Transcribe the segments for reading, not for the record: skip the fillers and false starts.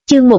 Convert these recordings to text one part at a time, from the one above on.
Chương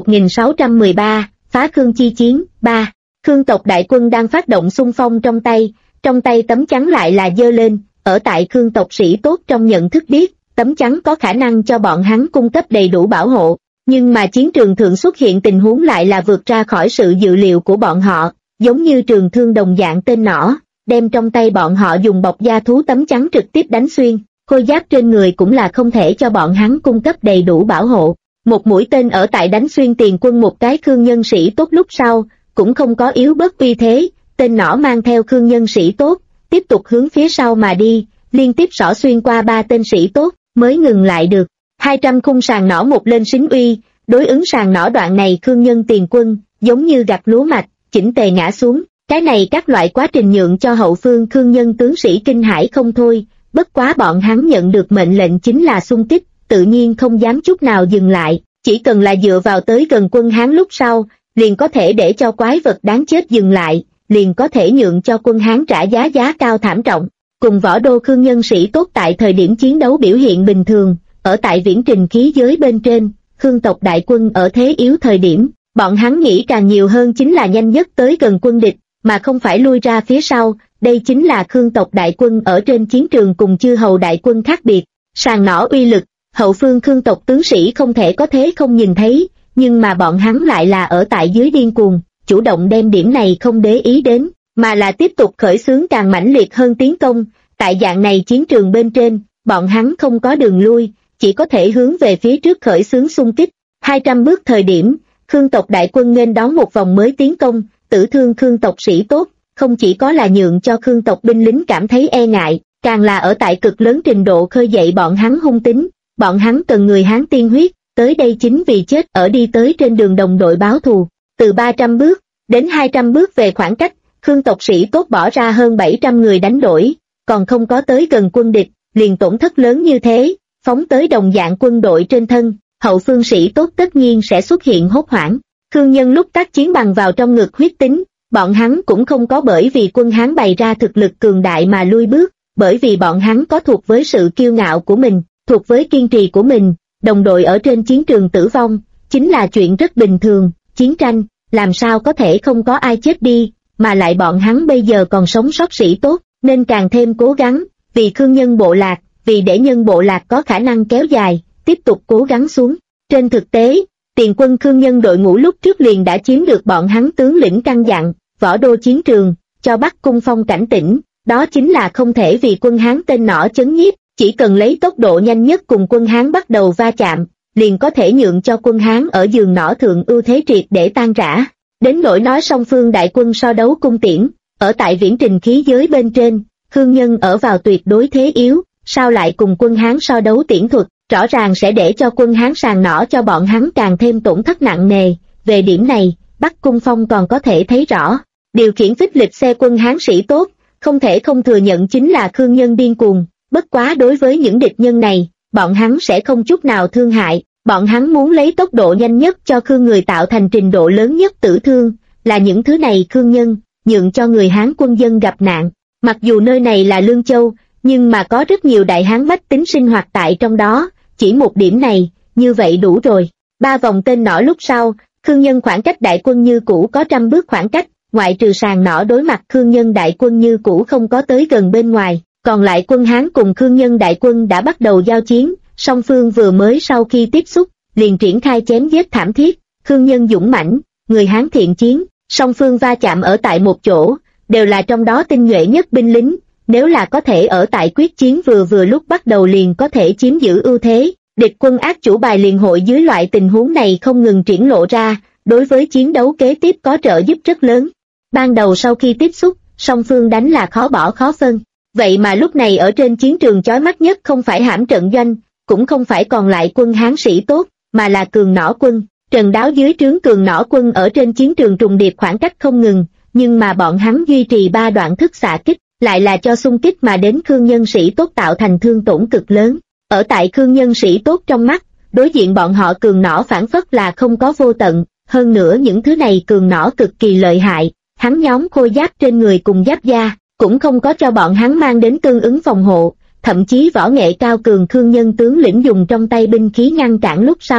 1613, phá Khương chi chiến. 3. Khương tộc đại quân đang phát động xung phong trong tay tấm chắn lại là giơ lên. Ở tại Khương tộc sĩ tốt trong nhận thức biết, tấm chắn có khả năng cho bọn hắn cung cấp đầy đủ bảo hộ, nhưng mà chiến trường thượng xuất hiện tình huống lại là vượt ra khỏi sự dự liệu của bọn họ, giống như trường thương đồng dạng tên nỏ, đem trong tay bọn họ dùng bọc da thú tấm chắn trực tiếp đánh xuyên, khôi giáp trên người cũng là không thể cho bọn hắn cung cấp đầy đủ bảo hộ. Một mũi tên ở tại đánh xuyên tiền quân một cái Khương nhân sĩ tốt lúc sau, cũng không có yếu bớt uy thế, tên nỏ mang theo Khương nhân sĩ tốt, tiếp tục hướng phía sau mà đi, liên tiếp xỏ xuyên qua 3 tên sĩ tốt, mới ngừng lại được. 200 khung sàng nỏ một lên xính uy, đối ứng sàng nỏ đoạn này Khương nhân tiền quân, giống như gặt lúa mạch, chỉnh tề ngã xuống. Cái này các loại quá trình nhượng cho hậu phương Khương nhân tướng sĩ kinh hãi không thôi, bất quá bọn hắn nhận được mệnh lệnh chính là xung kích, tự nhiên không dám chút nào dừng lại, chỉ cần là dựa vào tới gần quân Hán lúc sau, liền có thể để cho quái vật đáng chết dừng lại, liền có thể nhượng cho quân Hán trả giá cao thảm trọng. Cùng võ đô Khương nhân sĩ tốt tại thời điểm chiến đấu biểu hiện bình thường, ở tại viễn trình khí giới bên trên, Khương tộc đại quân ở thế yếu thời điểm, bọn hắn nghĩ càng nhiều hơn chính là nhanh nhất tới gần quân địch, mà không phải lui ra phía sau. Đây chính là Khương tộc đại quân ở trên chiến trường cùng chư hầu đại quân khác biệt. Sàng nỏ uy lực, hậu phương Khương tộc tướng sĩ không thể có thế không nhìn thấy, nhưng mà bọn hắn lại là ở tại dưới điên cuồng, chủ động đem điểm này không để ý đến, mà là tiếp tục khởi xướng càng mãnh liệt hơn tiến công. Tại dạng này chiến trường bên trên, bọn hắn không có đường lui, chỉ có thể hướng về phía trước khởi xướng xung kích. 200 bước thời điểm, Khương tộc đại quân nghênh đón một vòng mới tiến công, tử thương Khương tộc sĩ tốt, không chỉ có là nhượng cho Khương tộc binh lính cảm thấy e ngại, càng là ở tại cực lớn trình độ khơi dậy bọn hắn hung tính. Bọn hắn cần người Hán tiên huyết, tới đây chính vì chết ở đi tới trên đường đồng đội báo thù. Từ 300 bước đến 200 bước về khoảng cách, Khương tộc sĩ tốt bỏ ra hơn 700 người đánh đổi, còn không có tới gần quân địch, liền tổn thất lớn như thế, phóng tới đồng dạng quân đội trên thân, hậu phương sĩ tốt tất nhiên sẽ xuất hiện hốt hoảng. Khương nhân lúc tác chiến bằng vào trong ngực huyết tính, bọn hắn cũng không có bởi vì quân Hán bày ra thực lực cường đại mà lui bước, bởi vì bọn hắn có thuộc với sự kiêu ngạo của mình, thuộc với kiên trì của mình. Đồng đội ở trên chiến trường tử vong, chính là chuyện rất bình thường, chiến tranh, làm sao có thể không có ai chết đi, mà lại bọn hắn bây giờ còn sống sót sĩ tốt, nên càng thêm cố gắng, vì Khương nhân bộ lạc, vì để nhân bộ lạc có khả năng kéo dài, tiếp tục cố gắng xuống. Trên thực tế, tiền quân Khương nhân đội ngũ lúc trước liền đã chiếm được bọn hắn tướng lĩnh căn dặn, võ đô chiến trường, cho Bắc Cung Phong cảnh tỉnh, đó chính là không thể vì quân Hán tên nỏ chấn nhiếp, chỉ cần lấy tốc độ nhanh nhất cùng quân Hán bắt đầu va chạm, liền có thể nhượng cho quân Hán ở giường nỏ thượng ưu thế triệt để tan rã. Đến nỗi nói song phương đại quân so đấu cung tiễn, ở tại viễn trình khí giới bên trên, Khương nhân ở vào tuyệt đối thế yếu, sao lại cùng quân Hán so đấu tiễn thuật, rõ ràng sẽ để cho quân Hán sàng nỏ cho bọn hắn càng thêm tổn thất nặng nề. Về điểm này, Bắc Cung Phong còn có thể thấy rõ, điều khiển phích lịch xe quân Hán sĩ tốt, không thể không thừa nhận chính là Khương nhân điên cuồng. Bất quá đối với những địch nhân này, bọn hắn sẽ không chút nào thương hại, bọn hắn muốn lấy tốc độ nhanh nhất cho Khương người tạo thành trình độ lớn nhất tử thương, là những thứ này Khương nhân, nhượng cho người Hán quân dân gặp nạn. Mặc dù nơi này là Lương Châu, nhưng mà có rất nhiều đại Hán bách tính sinh hoạt tại trong đó, chỉ một điểm này, như vậy đủ rồi. 3 vòng tên nỏ lúc sau, Khương nhân khoảng cách đại quân như cũ có 100 bước khoảng cách, ngoại trừ sàng nỏ đối mặt Khương nhân đại quân như cũ không có tới gần bên ngoài. Còn lại quân Hán cùng Khương nhân đại quân đã bắt đầu giao chiến, song phương vừa mới sau khi tiếp xúc, liền triển khai chém giết thảm thiết. Khương nhân dũng mãnh, người Hán thiện chiến, song phương va chạm ở tại một chỗ, đều là trong đó tinh nhuệ nhất binh lính, nếu là có thể ở tại quyết chiến vừa lúc bắt đầu liền có thể chiếm giữ ưu thế. Địch quân ác chủ bài liền hội dưới loại tình huống này không ngừng triển lộ ra, đối với chiến đấu kế tiếp có trợ giúp rất lớn. Ban đầu sau khi tiếp xúc, song phương đánh là khó bỏ khó phân. Vậy mà lúc này ở trên chiến trường chói mắt nhất không phải hãm trận doanh, cũng không phải còn lại quân Hán sĩ tốt, mà là cường nỏ quân. Trần Đáo dưới trướng cường nỏ quân ở trên chiến trường trùng điệp khoảng cách không ngừng, nhưng mà bọn hắn duy trì 3 đoạn thức xạ kích, lại là cho xung kích mà đến Khương nhân sĩ tốt tạo thành thương tổn cực lớn. Ở tại Khương nhân sĩ tốt trong mắt, đối diện bọn họ cường nỏ phản phất là không có vô tận, hơn nữa những thứ này cường nỏ cực kỳ lợi hại, hắn nhóm khôi giáp trên người cùng giáp da, cũng không có cho bọn hắn mang đến tương ứng phòng hộ, thậm chí võ nghệ cao cường Khương nhân tướng lĩnh dùng trong tay binh khí ngăn cản lúc sau,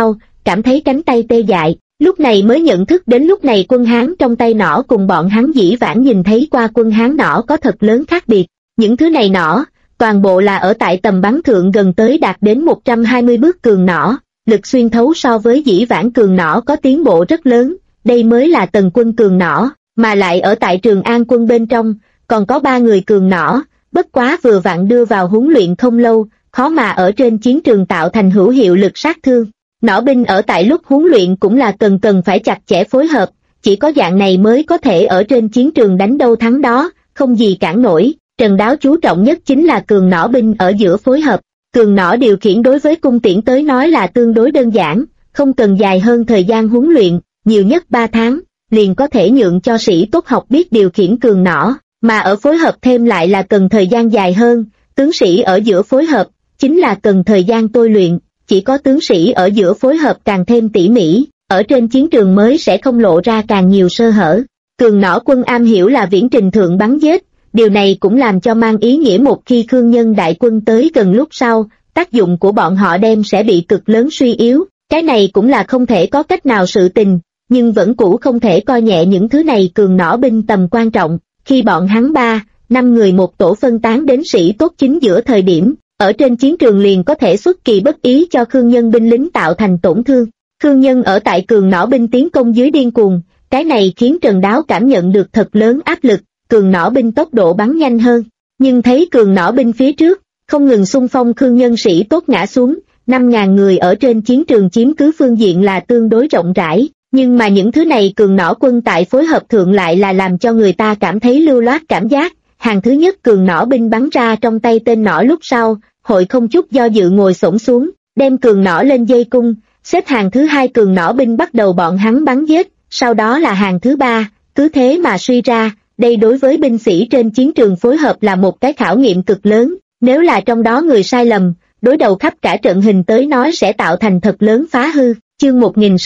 cảm thấy cánh tay tê dại, lúc này mới nhận thức đến lúc này quân Hán trong tay nỏ cùng bọn hắn dĩ vãng nhìn thấy qua quân Hán nỏ có thật lớn khác biệt. Những thứ này nỏ, toàn bộ là ở tại tầm bắn thượng gần tới đạt đến 120 bước cường nỏ, lực xuyên thấu so với dĩ vãng cường nỏ có tiến bộ rất lớn, đây mới là tần quân cường nỏ, mà lại ở tại Trường An quân bên trong, còn có 3 người cường nỏ, bất quá vừa vặn đưa vào huấn luyện không lâu, khó mà ở trên chiến trường tạo thành hữu hiệu lực sát thương. Nỏ binh ở tại lúc huấn luyện cũng là cần phải chặt chẽ phối hợp, chỉ có dạng này mới có thể ở trên chiến trường đánh đâu thắng đó, không gì cản nổi. Trần Đáo chú trọng nhất chính là cường nỏ binh ở giữa phối hợp. Cường nỏ điều khiển đối với cung tiễn tới nói là tương đối đơn giản, không cần dài hơn thời gian huấn luyện, nhiều nhất 3 tháng, liền có thể nhượng cho sĩ tốt học biết điều khiển cường nỏ, mà ở phối hợp thêm lại là cần thời gian dài hơn, tướng sĩ ở giữa phối hợp, chính là cần thời gian tôi luyện, chỉ có tướng sĩ ở giữa phối hợp càng thêm tỉ mỉ, ở trên chiến trường mới sẽ không lộ ra càng nhiều sơ hở. Cường nỏ quân am hiểu là viễn trình thượng bắn giết, điều này cũng làm cho mang ý nghĩa một khi Khương Nhân đại quân tới gần lúc sau, tác dụng của bọn họ đem sẽ bị cực lớn suy yếu, cái này cũng là không thể có cách nào sự tình, nhưng vẫn cũ không thể coi nhẹ những thứ này cường nỏ binh tầm quan trọng, khi bọn hắn 3-5 người một tổ phân tán đến sĩ tốt chính giữa thời điểm, ở trên chiến trường liền có thể xuất kỳ bất ý cho Khương Nhân binh lính tạo thành tổn thương. Khương Nhân ở tại cường nỏ binh tiến công dưới điên cuồng, cái này khiến Trần Đáo cảm nhận được thật lớn áp lực, cường nỏ binh tốc độ bắn nhanh hơn, nhưng thấy cường nỏ binh phía trước, không ngừng xung phong Khương Nhân sĩ tốt ngã xuống, 5.000 người ở trên chiến trường chiếm cứ phương diện là tương đối rộng rãi, nhưng mà những thứ này cường nỏ quân tại phối hợp thượng lại là làm cho người ta cảm thấy lưu loát cảm giác. Hàng thứ nhất cường nỏ binh bắn ra trong tay tên nỏ lúc sau, hội không chút do dự ngồi xổm xuống, đem cường nỏ lên dây cung, xếp hàng thứ hai cường nỏ binh bắt đầu bọn hắn bắn giết, sau đó là hàng thứ ba, cứ thế mà suy ra, đây đối với binh sĩ trên chiến trường phối hợp là một cái khảo nghiệm cực lớn, nếu là trong đó người sai lầm, đối đầu khắp cả trận hình tới nói sẽ tạo thành thật lớn phá hư. Chương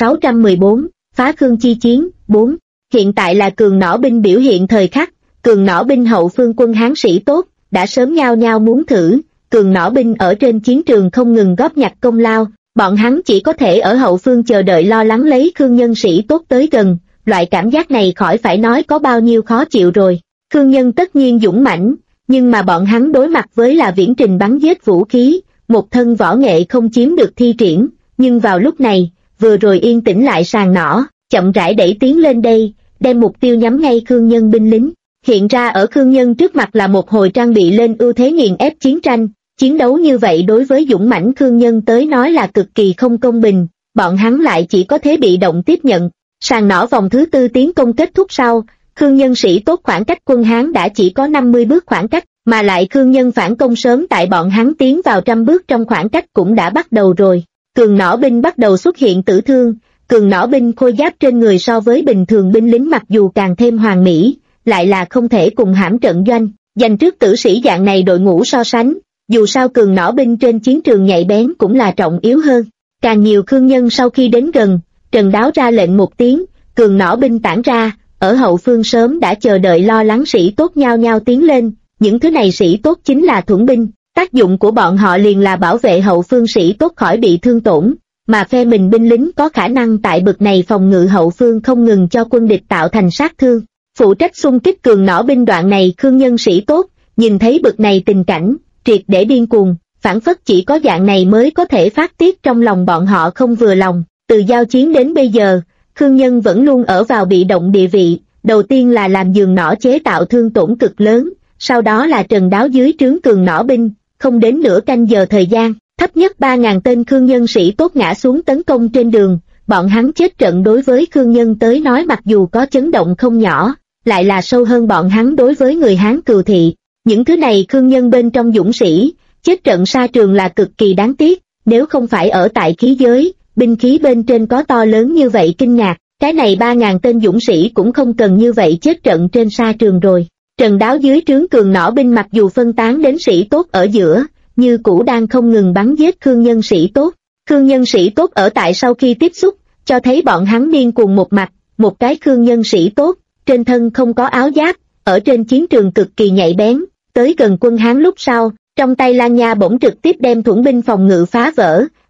1614, Phá Khương chi chiến, 4. Hiện tại là cường nỏ binh biểu hiện thời khắc, cường nỏ binh hậu phương quân Hán sĩ tốt, đã sớm nhao nhao muốn thử, cường nỏ binh ở trên chiến trường không ngừng góp nhặt công lao, bọn hắn chỉ có thể ở hậu phương chờ đợi lo lắng lấy Khương Nhân sĩ tốt tới gần, loại cảm giác này khỏi phải nói có bao nhiêu khó chịu rồi. Khương Nhân tất nhiên dũng mãnh, nhưng mà bọn hắn đối mặt với là viễn trình bắn giết vũ khí, một thân võ nghệ không chiếm được thi triển, nhưng vào lúc này, vừa rồi yên tĩnh lại sàn nỏ, chậm rãi đẩy tiến lên đây, đem mục tiêu nhắm ngay Khương Nhân binh lính. Hiện ra ở Khương Nhân trước mặt là một hồi trang bị lên ưu thế nghiền ép chiến tranh, chiến đấu như vậy đối với dũng mãnh Khương Nhân tới nói là cực kỳ không công bình, bọn hắn lại chỉ có thể bị động tiếp nhận. Sàn nỏ vòng thứ tư tiến công kết thúc sau, Khương Nhân sĩ tốt khoảng cách quân Hán đã chỉ có 50 bước khoảng cách, mà lại Khương Nhân phản công sớm tại bọn hắn tiến vào 100 bước trong khoảng cách cũng đã bắt đầu rồi. Cường nỏ binh bắt đầu xuất hiện tử thương, cường nỏ binh khôi giáp trên người so với bình thường binh lính mặc dù càng thêm hoàn mỹ, lại là không thể cùng hãm trận doanh, dành trước tử sĩ dạng này đội ngũ so sánh, dù sao cường nỏ binh trên chiến trường nhạy bén cũng là trọng yếu hơn. Càng nhiều Khương Nhân sau khi đến gần, Trần Đáo ra lệnh một tiếng, cường nỏ binh tản ra, ở hậu phương sớm đã chờ đợi lo lắng sĩ tốt nhao nhao tiến lên, những thứ này sĩ tốt chính là thuẫn binh, tác dụng của bọn họ liền là bảo vệ hậu phương sĩ tốt khỏi bị thương tổn, mà phe mình binh lính có khả năng tại bực này phòng ngự hậu phương không ngừng cho quân địch tạo thành sát thương. Phụ trách xung kích cường nỏ binh đoạn này Khương Nhân sĩ tốt, nhìn thấy bực này tình cảnh, triệt để điên cuồng, phản phất chỉ có dạng này mới có thể phát tiết trong lòng bọn họ không vừa lòng. Từ giao chiến đến bây giờ, Khương Nhân vẫn luôn ở vào bị động địa vị, đầu tiên là làm giường nỏ chế tạo thương tổn cực lớn, sau đó là Trần Đáo dưới trướng cường nỏ binh, không đến nửa canh giờ thời gian, thấp nhất 3.000 tên Khương Nhân sĩ tốt ngã xuống tấn công trên đường, bọn hắn chết trận đối với Khương Nhân tới nói mặc dù có chấn động không nhỏ, lại là sâu hơn bọn hắn đối với người Hán Cừu Thị. Những thứ này Khương Nhân bên trong dũng sĩ, chết trận sa trường là cực kỳ đáng tiếc, nếu không phải ở tại khí giới, binh khí bên trên có to lớn như vậy kinh ngạc, cái này 3.000 tên dũng sĩ cũng không cần như vậy chết trận trên sa trường rồi. Trần Đáo dưới trướng cường nỏ binh mặc dù phân tán đến sĩ tốt ở giữa, như cũ đang không ngừng bắn giết Khương Nhân sĩ tốt. Khương Nhân sĩ tốt ở tại sau khi tiếp xúc, cho thấy bọn hắn điên cuồng một mặt, một cái Khương Nhân sĩ tốt, trên thân không có áo giáp, ở trên chiến trường cực kỳ nhạy bén, tới gần quân Hán lúc sau, trong tay Lan Nha bỗng trực tiếp đem thuẫn binh phòng ngự phá vỡ,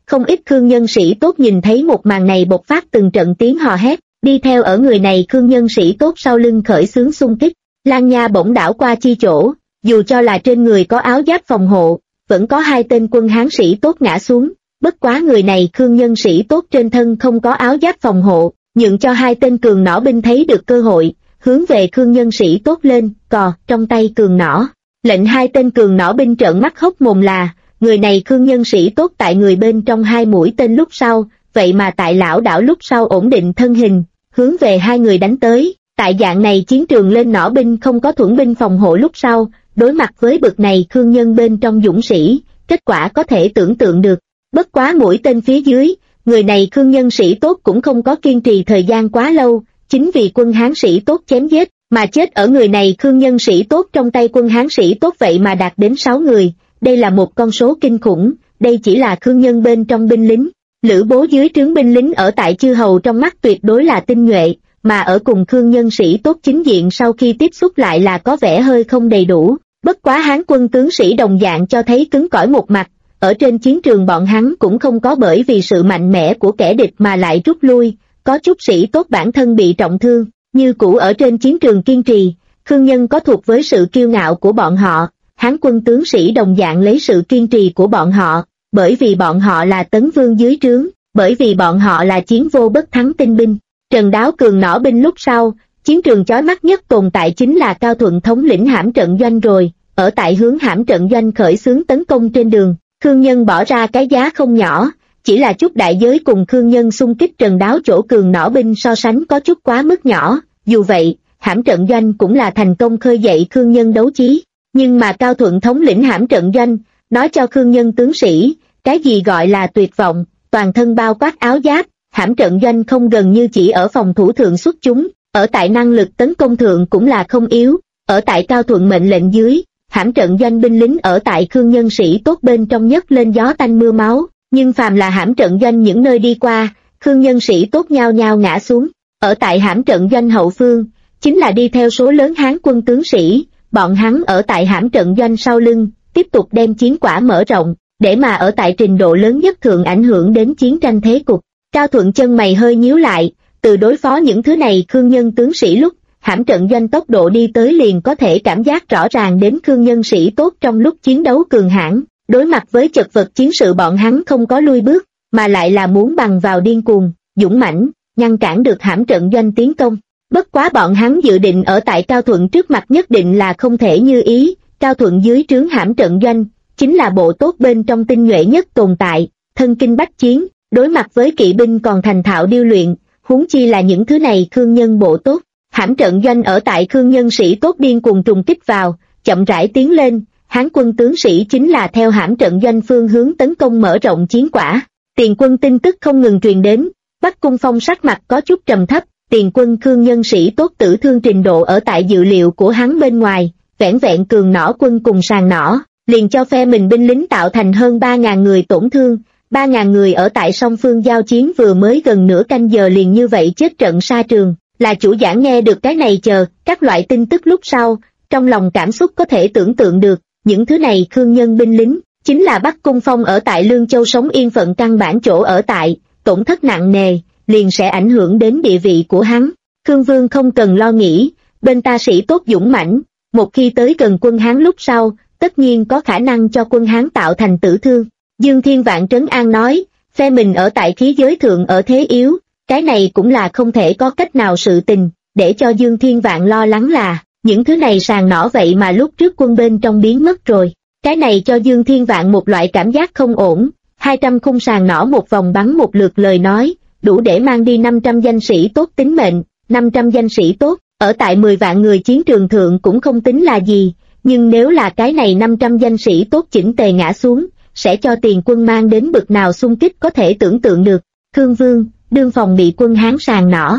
Không ít Khương nhân sĩ tốt nhìn thấy một màn này bộc phát từng trận tiếng hò hét, đi theo ở người này Khương nhân sĩ tốt sau lưng khởi xướng xung kích. Lan Nha bỗng đảo qua chi chỗ, dù cho là trên người có áo giáp phòng hộ, vẫn có hai tên quân Hán sĩ tốt ngã xuống, bất quá người này Khương nhân sĩ tốt trên thân không có áo giáp phòng hộ, nhượng cho hai tên cường nỏ binh thấy được cơ hội, hướng về Khương nhân sĩ tốt lên, cò, trong tay cường nỏ. Lệnh hai tên cường nỏ binh trợn mắt hốc mồm là, người này Khương nhân sĩ tốt tại người bên trong hai mũi tên lúc sau, vậy mà tại lão đảo lúc sau ổn định thân hình, hướng về hai người đánh tới. Tại dạng này chiến trường lên nỏ binh không có thuẫn binh phòng hộ lúc sau, đối mặt với bực này Khương nhân bên trong dũng sĩ, kết quả có thể tưởng tượng được. Bất quá mũi tên phía dưới, người này Khương nhân sĩ tốt cũng không có kiên trì thời gian quá lâu, chính vì quân Hán sĩ tốt chém giết, mà chết ở người này Khương nhân sĩ tốt trong tay quân Hán sĩ tốt vậy mà đạt đến 6 người, đây là một con số kinh khủng, đây chỉ là Khương nhân bên trong binh lính. Lữ Bố dưới trướng binh lính ở tại chư hầu trong mắt tuyệt đối là tinh nhuệ, mà ở cùng Khương nhân sĩ tốt chính diện sau khi tiếp xúc lại là có vẻ hơi không đầy đủ. Bất quá Hán quân tướng sĩ đồng dạng cho thấy cứng cỏi một mặt, ở trên chiến trường bọn hắn cũng không có bởi vì sự mạnh mẽ của kẻ địch mà lại rút lui, có chút sĩ tốt bản thân bị trọng thương, như cũ ở trên chiến trường kiên trì. Khương nhân có thuộc với sự kiêu ngạo của bọn họ, Hán quân tướng sĩ đồng dạng lấy sự kiên trì của bọn họ, bởi vì bọn họ là tấn vương dưới trướng, bởi vì bọn họ là chiến vô bất thắng tinh binh. Trần Đáo cường nỏ binh lúc sau, chiến trường chói mắt nhất tồn tại chính là Cao Thuận thống lĩnh hãm trận doanh rồi, ở tại hướng hãm trận doanh khởi xướng tấn công trên đường, Khương nhân bỏ ra cái giá không nhỏ, chỉ là chút đại giới cùng Khương nhân xung kích Trần Đáo chỗ cường nỏ binh so sánh có chút quá mức nhỏ, dù vậy, hãm trận doanh cũng là thành công khơi dậy Khương nhân đấu chí, nhưng mà Cao Thuận thống lĩnh hãm trận doanh, nói cho Khương nhân tướng sĩ, cái gì gọi là tuyệt vọng, toàn thân bao quát áo giáp. Hãm trận doanh không gần như chỉ ở phòng thủ thượng xuất chúng, ở tại năng lực tấn công thượng cũng là không yếu, ở tại Cao Thuận mệnh lệnh dưới, hãm trận doanh binh lính ở tại Khương nhân sĩ tốt bên trong nhất lên gió tanh mưa máu, nhưng phàm là hãm trận doanh những nơi đi qua, Khương nhân sĩ tốt nhao nhao ngã xuống, ở tại hãm trận doanh hậu phương, chính là đi theo số lớn Hán quân tướng sĩ, bọn hắn ở tại hãm trận doanh sau lưng, tiếp tục đem chiến quả mở rộng, để mà ở tại trình độ lớn nhất thượng ảnh hưởng đến chiến tranh thế cục. Cao Thuận chân mày hơi nhíu lại, từ đối phó những thứ này Khương nhân tướng sĩ lúc, hãm trận doanh tốc độ đi tới liền có thể cảm giác rõ ràng đến Khương nhân sĩ tốt trong lúc chiến đấu cường hãn, đối mặt với chật vật chiến sự bọn hắn không có lui bước, mà lại là muốn bằng vào điên cuồng, dũng mãnh, ngăn cản được hãm trận doanh tiến công. Bất quá bọn hắn dự định ở tại Cao Thuận trước mặt nhất định là không thể như ý, Cao Thuận dưới trướng hãm trận doanh, chính là bộ tốt bên trong tinh nhuệ nhất tồn tại, thân kinh bách chiến. Đối mặt với kỵ binh còn thành thạo điêu luyện, huống chi là những thứ này Khương nhân bộ tốt. Hãm trận doanh ở tại Khương nhân sĩ tốt điên cuồng trùng kích vào, chậm rãi tiến lên, Hán quân tướng sĩ chính là theo hãm trận doanh phương hướng tấn công mở rộng chiến quả. Tiền quân tin tức không ngừng truyền đến, Bắc Cung Phong sắc mặt có chút trầm thấp, tiền quân Khương nhân sĩ tốt tử thương trình độ ở tại dự liệu của hắn bên ngoài, vẻn vẹn cường nỏ quân cùng sàng nỏ, liền cho phe mình binh lính tạo thành hơn 3.000 người tổn thương. 3.000 người ở tại song phương giao chiến vừa mới gần nửa canh giờ liền như vậy chết trận sa trường, là chủ giảng nghe được cái này chờ, các loại tin tức lúc sau, trong lòng cảm xúc có thể tưởng tượng được, những thứ này Khương nhân binh lính, chính là Bắc Cung Phong ở tại Lương Châu sống yên phận căn bản chỗ ở tại, tổn thất nặng nề, liền sẽ ảnh hưởng đến địa vị của hắn. Khương Vương không cần lo nghĩ, bên ta sĩ tốt dũng mãnh, một khi tới gần quân Hán lúc sau, tất nhiên có khả năng cho quân Hán tạo thành tử thương. Dương Thiên Vạn trấn an nói, phe mình ở tại khí giới thượng ở thế yếu, cái này cũng là không thể có cách nào sự tình, để cho Dương Thiên Vạn lo lắng là, những thứ này sàng nỏ vậy mà lúc trước quân bên trong biến mất rồi. Cái này cho Dương Thiên Vạn một loại cảm giác không ổn, 200 khung sàng nỏ một vòng bắn một lượt lời nói, đủ để mang đi 500 danh sĩ tốt tính mệnh, 500 danh sĩ tốt, ở tại 10 vạn người chiến trường thượng cũng không tính là gì, nhưng nếu là cái này 500 danh sĩ tốt chỉnh tề ngã xuống, sẽ cho tiền quân mang đến bực nào xung kích có thể tưởng tượng được. Khương Vương, đương phòng bị quân Hán sàng nỏ.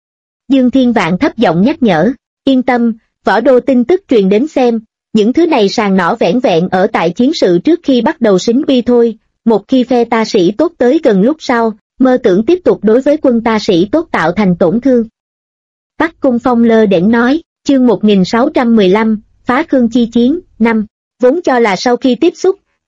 Dương Thiên Vạn thấp giọng nhắc nhở, yên tâm, Võ Đô tin tức truyền đến xem, những thứ này sàng nỏ vẻn vẹn ở tại chiến sự trước khi bắt đầu xính bi thôi, một khi phe ta sĩ tốt tới gần lúc sau, mơ tưởng tiếp tục đối với quân ta sĩ tốt tạo thành tổn thương. Bắc Cung Phong lơ đễnh nói, chương 1615, phá Khương chi chiến, 5, vốn cho là sau khi tiếp xúc,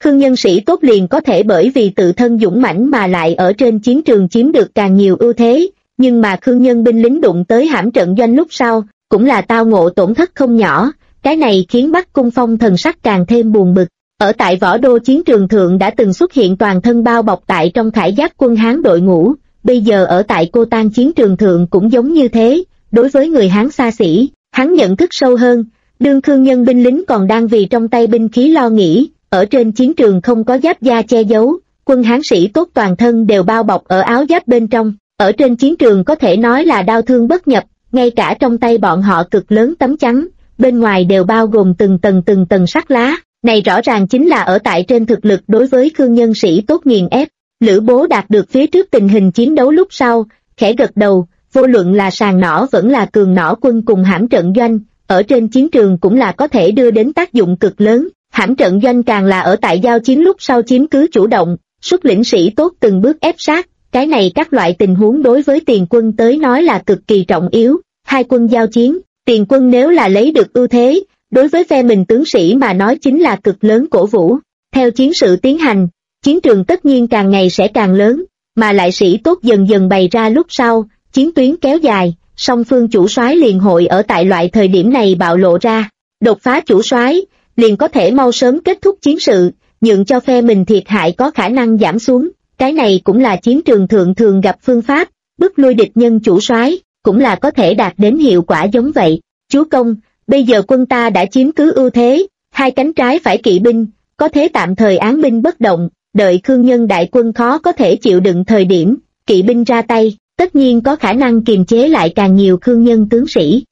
Khương nhân sĩ tốt liền có thể bởi vì tự thân dũng mãnh mà lại ở trên chiến trường chiếm được càng nhiều ưu thế, nhưng mà Khương nhân binh lính đụng tới hãm trận doanh lúc sau, cũng là tao ngộ tổn thất không nhỏ, cái này khiến Bắc Cung Phong thần sắc càng thêm buồn bực. Ở tại Võ Đô chiến trường thượng đã từng xuất hiện toàn thân bao bọc tại trong khải giáp quân Hán đội ngũ, bây giờ ở tại Cô Tan chiến trường thượng cũng giống như thế, đối với người Hán xa xỉ, hắn nhận thức sâu hơn, đương Khương nhân binh lính còn đang vì trong tay binh khí lo nghĩ, ở trên chiến trường không có giáp da che giấu, quân Hán sĩ tốt toàn thân đều bao bọc ở áo giáp bên trong, ở trên chiến trường có thể nói là đao thương bất nhập, ngay cả trong tay bọn họ cực lớn tấm chắn, bên ngoài đều bao gồm từng tầng sắt lá, này rõ ràng chính là ở tại trên thực lực đối với Khương nhân sĩ tốt nghiền ép. Lữ Bố đạt được phía trước tình hình chiến đấu lúc sau, khẽ gật đầu, vô luận là sàng nỏ vẫn là cường nỏ quân cùng hãm trận doanh, ở trên chiến trường cũng là có thể đưa đến tác dụng cực lớn, hãm trận doanh càng là ở tại giao chiến lúc sau chiếm cứ chủ động, xuất lĩnh sĩ tốt từng bước ép sát, cái này các loại tình huống đối với tiền quân tới nói là cực kỳ trọng yếu, hai quân giao chiến, tiền quân nếu là lấy được ưu thế, đối với phe mình tướng sĩ mà nói chính là cực lớn cổ vũ. Theo chiến sự tiến hành, chiến trường tất nhiên càng ngày sẽ càng lớn, mà lại sĩ tốt dần dần bày ra lúc sau, chiến tuyến kéo dài, song phương chủ soái liền hội ở tại loại thời điểm này bạo lộ ra, đột phá chủ soái, liền có thể mau sớm kết thúc chiến sự, nhượng cho phe mình thiệt hại có khả năng giảm xuống, cái này cũng là chiến trường thượng thường gặp phương pháp, bức lui địch nhân chủ soái, cũng là có thể đạt đến hiệu quả giống vậy. Chúa công, bây giờ quân ta đã chiếm cứ ưu thế, hai cánh trái phải kỵ binh, có thế tạm thời án binh bất động, đợi Khương nhân đại quân khó có thể chịu đựng thời điểm, kỵ binh ra tay, tất nhiên có khả năng kiềm chế lại càng nhiều Khương nhân tướng sĩ.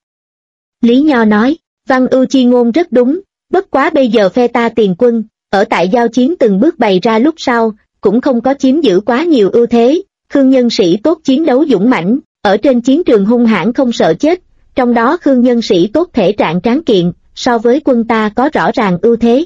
Lý Nho nói, Văn Ưu chi ngôn rất đúng, bất quá bây giờ phe ta tiền quân, ở tại giao chiến từng bước bày ra lúc sau, cũng không có chiếm giữ quá nhiều ưu thế, Khương nhân sĩ tốt chiến đấu dũng mãnh, ở trên chiến trường hung hãn không sợ chết, trong đó Khương nhân sĩ tốt thể trạng tráng kiện, so với quân ta có rõ ràng ưu thế.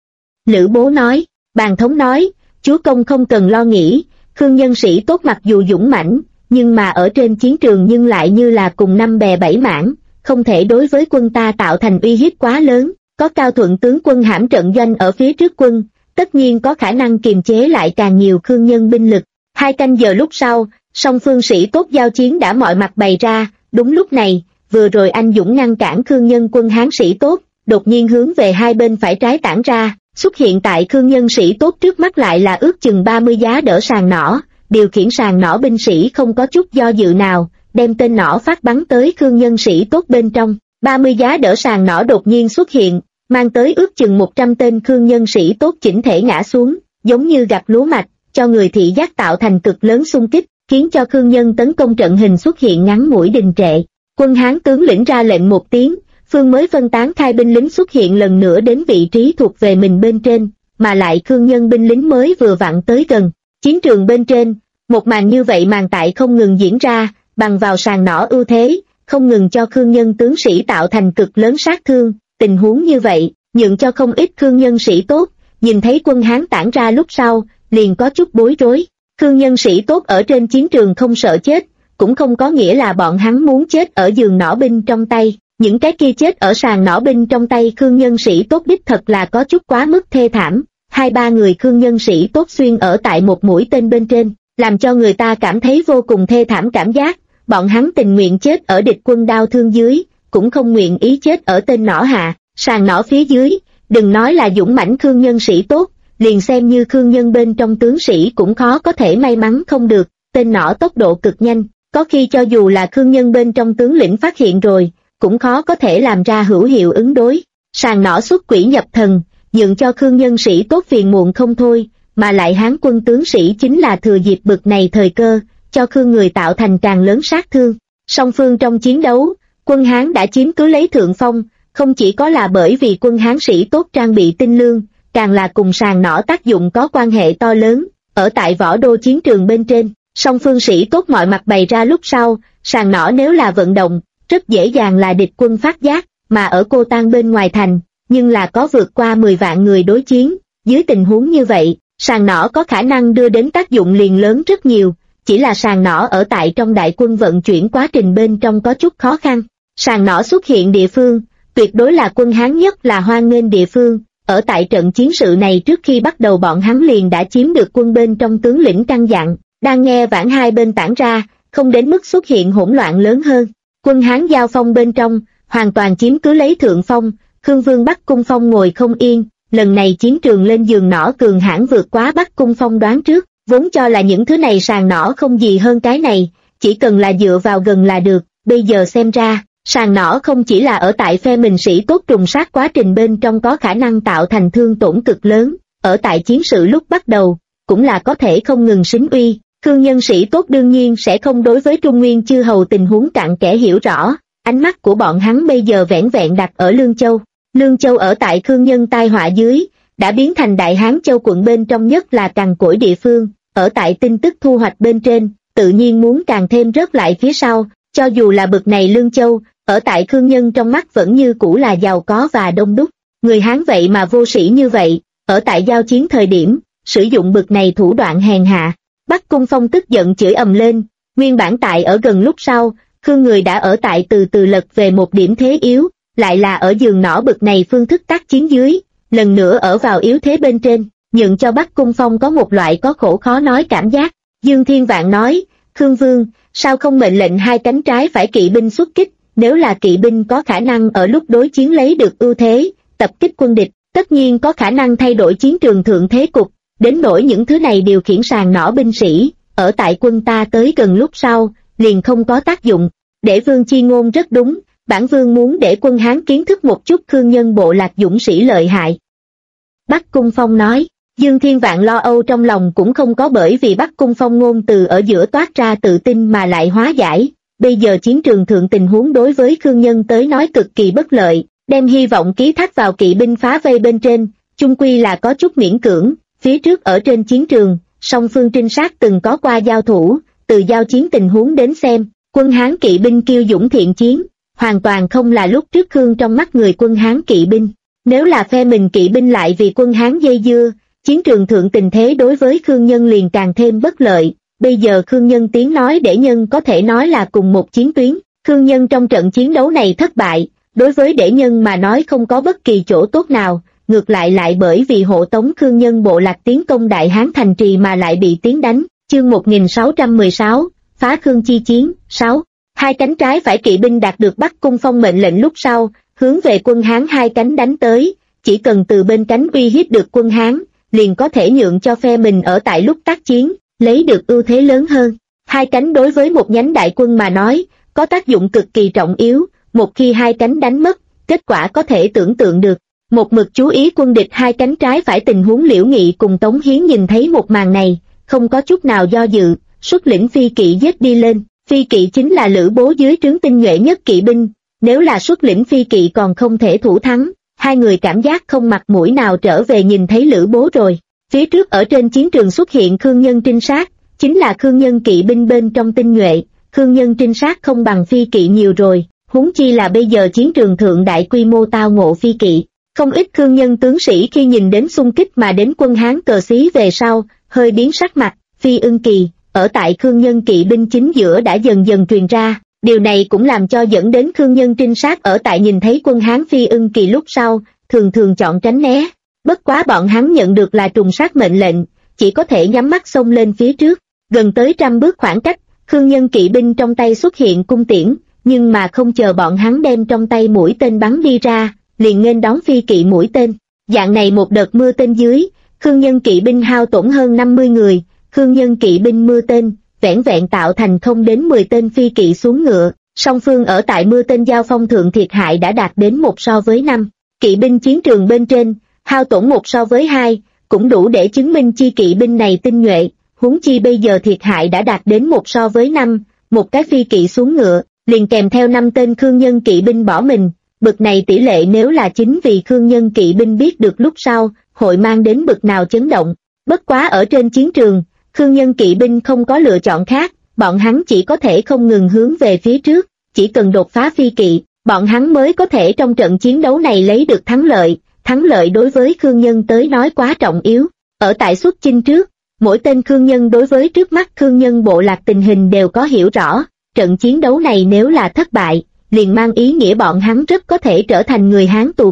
Lữ Bố nói, Bàn Thống nói, chúa công không cần lo nghĩ, Khương nhân sĩ tốt mặc dù dũng mãnh, nhưng mà ở trên chiến trường nhưng lại như là cùng năm bè bảy mảng, không thể đối với quân ta tạo thành uy hiếp quá lớn, có Cao Thuận tướng quân hãm trận doanh ở phía trước quân, tất nhiên có khả năng kiềm chế lại càng nhiều Khương nhân binh lực. 2 canh giờ lúc sau, song phương sĩ tốt giao chiến đã mọi mặt bày ra, đúng lúc này, vừa rồi anh dũng ngăn cản Khương nhân quân Hán sĩ tốt, đột nhiên hướng về hai bên phải trái tản ra, xuất hiện tại Khương nhân sĩ tốt trước mắt lại là ước chừng 30 giá đỡ sàng nỏ, điều khiển sàng nỏ binh sĩ không có chút do dự nào, đem tên nỏ phát bắn tới Khương nhân sĩ tốt bên trong. 30 giá đỡ sàng nỏ đột nhiên xuất hiện, mang tới ước chừng 100 tên Khương nhân sĩ tốt chỉnh thể ngã xuống, giống như gặp lúa mạch, cho người thị giác tạo thành cực lớn xung kích, khiến cho Khương nhân tấn công trận hình xuất hiện ngắn ngủi đình trệ. Quân Hán tướng lĩnh ra lệnh một tiếng, phương mới phân tán khai binh lính xuất hiện lần nữa đến vị trí thuộc về mình bên trên, mà lại Khương nhân binh lính mới vừa vặn tới gần. Chiến trường bên trên, một màn như vậy màn tại không ngừng diễn ra, bằng vào sàng nỏ ưu thế, không ngừng cho Khương nhân tướng sĩ tạo thành cực lớn sát thương. Tình huống như vậy, nhượng cho không ít Khương nhân sĩ tốt, nhìn thấy quân Hán tản ra lúc sau, liền có chút bối rối. Khương nhân sĩ tốt ở trên chiến trường không sợ chết, cũng không có nghĩa là bọn hắn muốn chết ở giường nỏ binh trong tay. Những cái kia chết ở sàn nỏ binh trong tay Khương nhân sĩ tốt đích thật là có chút quá mức thê thảm. 2-3 người Khương nhân sĩ tốt xuyên ở tại một mũi tên bên trên, làm cho người ta cảm thấy vô cùng thê thảm cảm giác. Bọn hắn tình nguyện chết ở địch quân đao thương dưới, cũng không nguyện ý chết ở tên nỏ hạ, sàn nỏ phía dưới. Đừng nói là dũng mãnh Khương nhân sĩ tốt, liền xem như Khương nhân bên trong tướng sĩ cũng khó có thể may mắn không được. Tên nỏ tốc độ cực nhanh, có khi cho dù là Khương nhân bên trong tướng lĩnh phát hiện rồi, cũng khó có thể làm ra hữu hiệu ứng đối. Sàn nỏ xuất quỷ nhập thần, nhượng cho Khương nhân sĩ tốt phiền muộn không thôi, mà lại Hán quân tướng sĩ chính là thừa dịp bực này thời cơ, cho Khương người tạo thành càng lớn sát thương. Song phương trong chiến đấu, quân Hán đã chiếm cứ lấy thượng phong, không chỉ có là bởi vì quân Hán sĩ tốt trang bị tinh lương, càng là cùng sàn nỏ tác dụng có quan hệ to lớn. Ở tại Võ Đô chiến trường bên trên, song phương sĩ tốt mọi mặt bày ra lúc sau, sàn nỏ nếu là vận động, rất dễ dàng là địch quân phát giác, mà ở Cô Tan bên ngoài thành, nhưng là có vượt qua 10 vạn người đối chiến. Dưới tình huống như vậy, sàn nỏ có khả năng đưa đến tác dụng liền lớn rất nhiều, chỉ là sàn nỏ ở tại trong đại quân vận chuyển quá trình bên trong có chút khó khăn. Sàn nỏ xuất hiện địa phương, tuyệt đối là quân Hán nhất là hoan nghênh địa phương, ở tại trận chiến sự này trước khi bắt đầu bọn hắn liền đã chiếm được quân bên trong tướng lĩnh căn dặn, đang nghe vãn hai bên tản ra, không đến mức xuất hiện hỗn loạn lớn hơn. Quân Hán giao phong bên trong, hoàn toàn chiếm cứ lấy thượng phong, Khương Vương Bắc Cung Phong ngồi không yên, lần này chiến trường lên giường nỏ cường hãn vượt quá Bắc Cung Phong đoán trước, vốn cho là những thứ này sàng nỏ không gì hơn cái này, chỉ cần là dựa vào gần là được, bây giờ xem ra, sàng nỏ không chỉ là ở tại phe mình sĩ tốt trùng sát quá trình bên trong có khả năng tạo thành thương tổn cực lớn, ở tại chiến sự lúc bắt đầu, cũng là có thể không ngừng xính uy. Khương nhân sĩ tốt đương nhiên sẽ không đối với Trung Nguyên chư hầu tình huống cặn kẽ hiểu rõ, ánh mắt của bọn hắn bây giờ vẻn vẹn đặt ở Lương Châu. Lương Châu ở tại Khương nhân tai họa dưới, đã biến thành Đại Hán Châu quận bên trong nhất là cằn cỗi địa phương, ở tại tin tức thu hoạch bên trên, tự nhiên muốn càng thêm rớt lại phía sau, cho dù là bực này Lương Châu, ở tại Khương nhân trong mắt vẫn như cũ là giàu có và đông đúc. Người Hán vậy mà vô sĩ như vậy, ở tại giao chiến thời điểm, sử dụng bực này thủ đoạn hèn hạ. Bắc Cung Phong tức giận chửi ầm lên, nguyên bản tại ở gần lúc sau, Khương người đã ở tại từ từ lật về một điểm thế yếu, lại là ở giường nỏ bực này phương thức tác chiến dưới, lần nữa ở vào yếu thế bên trên, nhượng cho Bắc Cung Phong có một loại có khổ khó nói cảm giác. Dương Thiên Vạn nói, Khương Vương, sao không mệnh lệnh hai cánh trái phải kỵ binh xuất kích, nếu là kỵ binh có khả năng ở lúc đối chiến lấy được ưu thế, tập kích quân địch, tất nhiên có khả năng thay đổi chiến trường thượng thế cục. Đến nỗi những thứ này điều khiển sàng nỏ binh sĩ, ở tại quân ta tới gần lúc sau, liền không có tác dụng. Để Vương chi ngôn rất đúng, bản Vương muốn để quân Hán kiến thức một chút Khương nhân bộ lạc dũng sĩ lợi hại. Bắc Cung Phong nói, Dương Thiên Vạn lo âu trong lòng cũng không có bởi vì Bắc Cung Phong ngôn từ ở giữa toát ra tự tin mà lại hóa giải. Bây giờ chiến trường thượng tình huống đối với Khương nhân tới nói cực kỳ bất lợi, đem hy vọng ký thác vào kỵ binh phá vây bên trên, chung quy là có chút miễn cưỡng. Phía trước ở trên chiến trường, song phương trinh sát từng có qua giao thủ, từ giao chiến tình huống đến xem, quân Hán kỵ binh kiêu dũng thiện chiến, hoàn toàn không là lúc trước Khương trong mắt người quân Hán kỵ binh. Nếu là phe mình kỵ binh lại vì quân Hán dây dưa, chiến trường thượng tình thế đối với Khương nhân liền càng thêm bất lợi. Bây giờ Khương nhân tiếng nói để nhân có thể nói là cùng một chiến tuyến, Khương nhân trong trận chiến đấu này thất bại, đối với để nhân mà nói không có bất kỳ chỗ tốt nào. Ngược lại bởi vì hộ tống Khương nhân bộ lạc tiến công Đại Hán thành trì mà lại bị tiến đánh. Chương 1616, phá Khương chi chiến. 6. Hai cánh trái phải kỵ binh đạt được Bắc Cung Phong mệnh lệnh lúc sau, hướng về quân Hán hai cánh đánh tới, chỉ cần từ bên cánh uy hiếp được quân Hán, liền có thể nhượng cho phe mình ở tại lúc tác chiến, lấy được ưu thế lớn hơn. Hai cánh đối với một nhánh đại quân mà nói, có tác dụng cực kỳ trọng yếu, một khi hai cánh đánh mất, kết quả có thể tưởng tượng được. Một mực chú ý quân địch hai cánh trái phải tình huống Liễu Nghị cùng Tống Hiến nhìn thấy một màn này, không có chút nào do dự, xuất lĩnh phi kỵ giết đi lên. Phi kỵ chính là Lữ Bố dưới trướng tinh nhuệ nhất kỵ binh, nếu là xuất lĩnh phi kỵ còn không thể thủ thắng. Hai người cảm giác không mặt mũi nào trở về nhìn thấy Lữ Bố rồi. Phía trước ở trên chiến trường xuất hiện Khương nhân trinh sát, chính là Khương nhân kỵ binh bên trong tinh nhuệ. Khương nhân trinh sát không bằng phi kỵ nhiều rồi, huống chi là bây giờ chiến trường thượng đại quy mô tao ngộ phi kỵ. Không ít Khương nhân tướng sĩ khi nhìn đến xung kích mà đến quân Hán cờ xí về sau, hơi biến sắc mặt. Phi Ưng Kỳ, ở tại Khương nhân kỵ binh chính giữa đã dần dần truyền ra, điều này cũng làm cho dẫn đến Khương nhân trinh sát ở tại nhìn thấy quân Hán Phi Ưng Kỳ lúc sau, thường chọn tránh né. Bất quá bọn hắn nhận được là trùng sát mệnh lệnh, chỉ có thể nhắm mắt xông lên phía trước. Gần tới 100 bước khoảng cách, Khương nhân kỵ binh trong tay xuất hiện cung tiễn, nhưng mà không chờ bọn hắn đem trong tay mũi tên bắn đi ra, liền nghênh đón phi kỵ mũi tên. Dạng này một đợt mưa tên dưới, Khương nhân kỵ binh hao tổn hơn 50 người, Khương nhân kỵ binh mưa tên, vẻn vẹn tạo thành không đến 10 tên phi kỵ xuống ngựa, song phương ở tại mưa tên giao phong thượng thiệt hại đã đạt đến 1 so với 5. Kỵ binh chiến trường bên trên, hao tổn 1 so với 2, cũng đủ để chứng minh chi kỵ binh này tinh nhuệ, huống chi bây giờ thiệt hại đã đạt đến 1 so với 5, một cái phi kỵ xuống ngựa, liền kèm theo 5 tên Khương nhân kỵ binh bỏ mình. Bực này tỷ lệ nếu là chính vì Khương nhân kỵ binh biết được lúc sau, hội mang đến bực nào chấn động. Bất quá ở trên chiến trường, Khương nhân kỵ binh không có lựa chọn khác, bọn hắn chỉ có thể không ngừng hướng về phía trước, chỉ cần đột phá phi kỵ, bọn hắn mới có thể trong trận chiến đấu này lấy được thắng lợi đối với Khương nhân tới nói quá trọng yếu. Ở tại xuất chinh trước, mỗi tên Khương nhân đối với trước mắt Khương nhân bộ lạc tình hình đều có hiểu rõ, trận chiến đấu này nếu là thất bại, liền mang ý nghĩa bọn hắn rất có thể trở thành người Hán tù binh,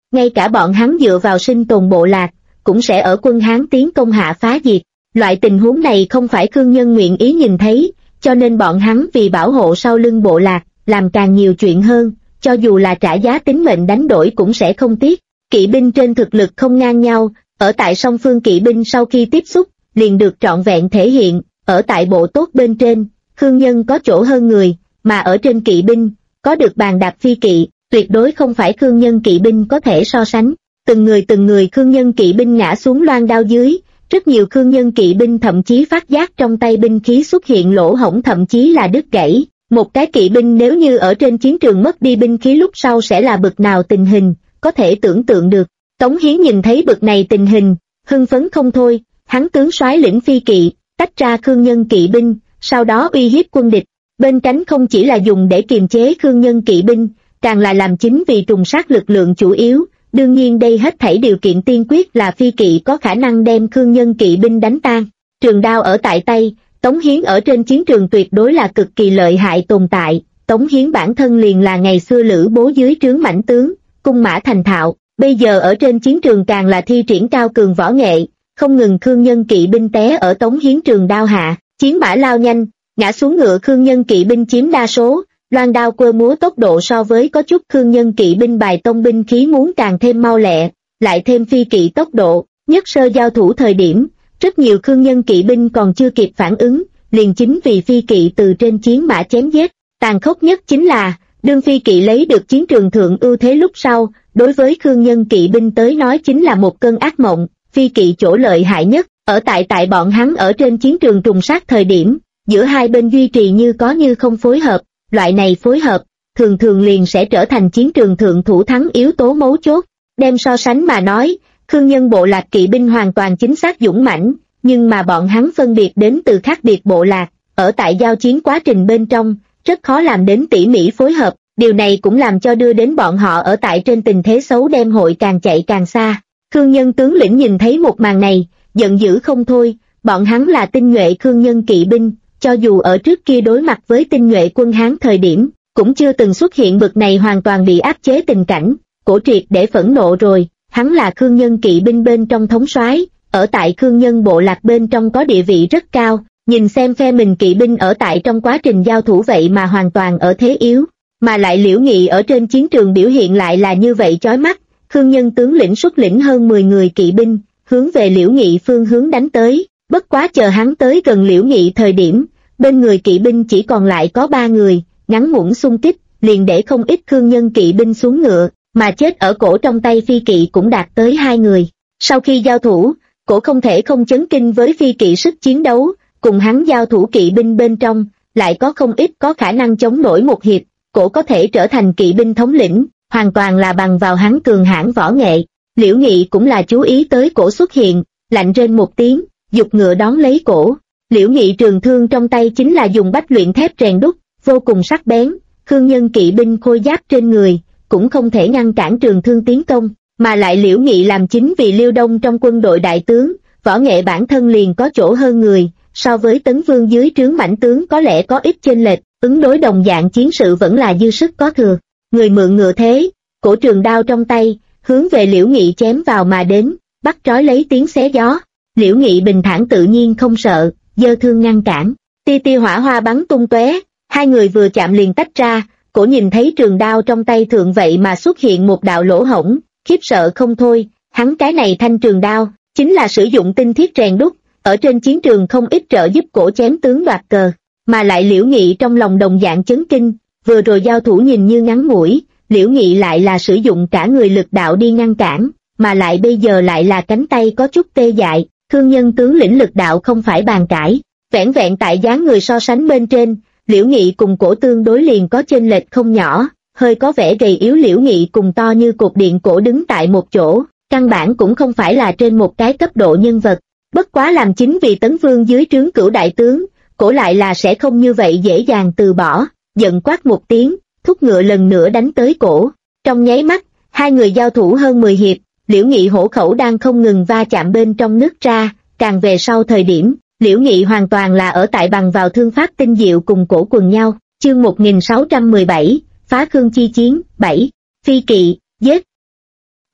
ngay cả bọn hắn dựa vào sinh tồn bộ lạc, cũng sẽ ở quân Hán tiến công hạ phá diệt. Loại tình huống này không phải Khương Nhân nguyện ý nhìn thấy, cho nên bọn hắn vì bảo hộ sau lưng bộ lạc, làm càng nhiều chuyện hơn, cho dù là trả giá tính mệnh đánh đổi cũng sẽ không tiếc. Kỵ binh trên thực lực không ngang nhau, ở tại song phương kỵ binh sau khi tiếp xúc, liền được trọn vẹn thể hiện, ở tại bộ tốt bên trên, Khương Nhân có chỗ hơn người, mà ở trên kỵ binh, có được bàn đạp phi kỵ, tuyệt đối không phải Khương Nhân kỵ binh có thể so sánh. Từng người Khương Nhân kỵ binh ngã xuống loan đao dưới, rất nhiều Khương Nhân kỵ binh thậm chí phát giác trong tay binh khí xuất hiện lỗ hổng thậm chí là đứt gãy. Một cái kỵ binh nếu như ở trên chiến trường mất đi binh khí lúc sau sẽ là bực nào tình hình, có thể tưởng tượng được. Tống Hiến nhìn thấy bực này tình hình, hưng phấn không thôi, hắn tướng soái lĩnh phi kỵ, tách ra Khương Nhân kỵ binh, sau đó uy hiếp quân địch. Bên cánh không chỉ là dùng để kiềm chế Khương Nhân kỵ binh, càng là làm chính vì trùng sát lực lượng chủ yếu. Đương nhiên đây hết thảy điều kiện tiên quyết là phi kỵ có khả năng đem Khương Nhân kỵ binh đánh tan. Trường đao ở tại tay, Tống Hiến ở trên chiến trường tuyệt đối là cực kỳ lợi hại tồn tại. Tống Hiến bản thân liền là ngày xưa Lữ Bố dưới trướng mãnh tướng, cung mã thành thạo, bây giờ ở trên chiến trường càng là thi triển cao cường võ nghệ, không ngừng Khương Nhân kỵ binh té ở Tống Hiến trường đao hạ, chiến mã lao nhanh, ngã xuống ngựa Khương Nhân kỵ binh chiếm đa số. Loan đao quơ múa tốc độ so với có chút Khương Nhân kỵ binh bài tông binh khí muốn càng thêm mau lẹ, lại thêm phi kỵ tốc độ, nhất sơ giao thủ thời điểm, rất nhiều Khương Nhân kỵ binh còn chưa kịp phản ứng, liền chính vì phi kỵ từ trên chiến mã chém giết. Tàn khốc nhất chính là, đương phi kỵ lấy được chiến trường thượng ưu thế lúc sau, đối với Khương Nhân kỵ binh tới nói chính là một cơn ác mộng. Phi kỵ chỗ lợi hại nhất, ở tại bọn hắn ở trên chiến trường trùng sát thời điểm, giữa hai bên duy trì như có như không phối hợp. Loại này phối hợp, thường liền sẽ trở thành chiến trường thượng thủ thắng yếu tố mấu chốt. Đem so sánh mà nói, Khương Nhân bộ lạc kỵ binh hoàn toàn chính xác dũng mãnh, nhưng mà bọn hắn phân biệt đến từ khác biệt bộ lạc, ở tại giao chiến quá trình bên trong, rất khó làm đến tỉ mỉ phối hợp, điều này cũng làm cho đưa đến bọn họ ở tại trên tình thế xấu đem hội càng chạy càng xa. Khương Nhân tướng lĩnh nhìn thấy một màn này, giận dữ không thôi, bọn hắn là tinh nhuệ Khương Nhân kỵ binh. Cho dù ở trước kia đối mặt với tinh nhuệ quân Hán thời điểm, cũng chưa từng xuất hiện bực này hoàn toàn bị áp chế tình cảnh, Cổ Triệt để phẫn nộ rồi, hắn là Khương Nhân kỵ binh bên trong thống soái, ở tại Khương Nhân bộ lạc bên trong có địa vị rất cao, nhìn xem phe mình kỵ binh ở tại trong quá trình giao thủ vậy mà hoàn toàn ở thế yếu, mà lại Liễu Nghị ở trên chiến trường biểu hiện lại là như vậy chói mắt. Khương Nhân tướng lĩnh xuất lĩnh hơn 10 người kỵ binh, hướng về Liễu Nghị phương hướng đánh tới. Bất quá chờ hắn tới gần Liễu Nghị thời điểm, bên người kỵ binh chỉ còn lại có 3 người, ngắn ngủn xung kích, liền để không ít Khương Nhân kỵ binh xuống ngựa, mà chết ở cổ trong tay phi kỵ cũng đạt tới 2 người. Sau khi giao thủ, cổ không thể không chấn kinh với phi kỵ sức chiến đấu, cùng hắn giao thủ kỵ binh bên trong, lại có không ít có khả năng chống nổi một hiệp, cổ có thể trở thành kỵ binh thống lĩnh, hoàn toàn là bằng vào hắn cường hãn võ nghệ. Liễu Nghị cũng là chú ý tới cổ xuất hiện, lạnh rên một tiếng, giục ngựa đón lấy cổ. Liễu Nghị trường thương trong tay chính là dùng bách luyện thép rèn đúc, vô cùng sắc bén, Khương Nhân kỵ binh khôi giáp trên người, cũng không thể ngăn cản trường thương tiến công, mà lại Liễu Nghị làm chính vì Liêu Đông trong quân đội đại tướng, võ nghệ bản thân liền có chỗ hơn người, so với Tấn Vương dưới trướng mãnh tướng có lẽ có ít chênh lệch, ứng đối đồng dạng chiến sự vẫn là dư sức có thừa. Người mượn ngựa thế, cổ trường đao trong tay, hướng về Liễu Nghị chém vào mà đến, bắt trói lấy tiếng xé gió. Liễu Nghị bình thản tự nhiên không sợ, giơ thương ngăn cản, tia tia hỏa hoa bắn tung tóe, hai người vừa chạm liền tách ra. Cổ nhìn thấy trường đao trong tay thượng vậy mà xuất hiện một đạo lỗ hổng, khiếp sợ không thôi, hắn cái này thanh trường đao, chính là sử dụng tinh thiết rèn đúc, ở trên chiến trường không ít trợ giúp cổ chém tướng đoạt cờ, mà lại Liễu Nghị trong lòng đồng dạng chấn kinh, vừa rồi giao thủ nhìn như ngắn ngủi, Liễu Nghị lại là sử dụng cả người lực đạo đi ngăn cản, mà lại bây giờ lại là cánh tay có chút tê dại, Khương Nhân tướng lĩnh lực đạo không phải bàn cãi, vẻn vẹn tại dáng người so sánh bên trên, Liễu Nghị cùng cổ tương đối liền có chênh lệch không nhỏ, hơi có vẻ gầy yếu Liễu Nghị cùng to như cột điện cổ đứng tại một chỗ, căn bản cũng không phải là trên một cái cấp độ nhân vật, bất quá làm chính vì Tấn Vương dưới trướng cửu đại tướng, cổ lại là sẽ không như vậy dễ dàng từ bỏ, giận quát một tiếng, thúc ngựa lần nữa đánh tới cổ. Trong nháy mắt, hai người giao thủ hơn 10 hiệp, Liễu Nghị hổ khẩu đang không ngừng va chạm bên trong nước ra, càng về sau thời điểm, Liễu Nghị hoàn toàn là ở tại bằng vào thương pháp tinh diệu cùng cổ quần nhau. Chương 1617, Phá Khương chi chiến, 7, Phi kỵ, giết.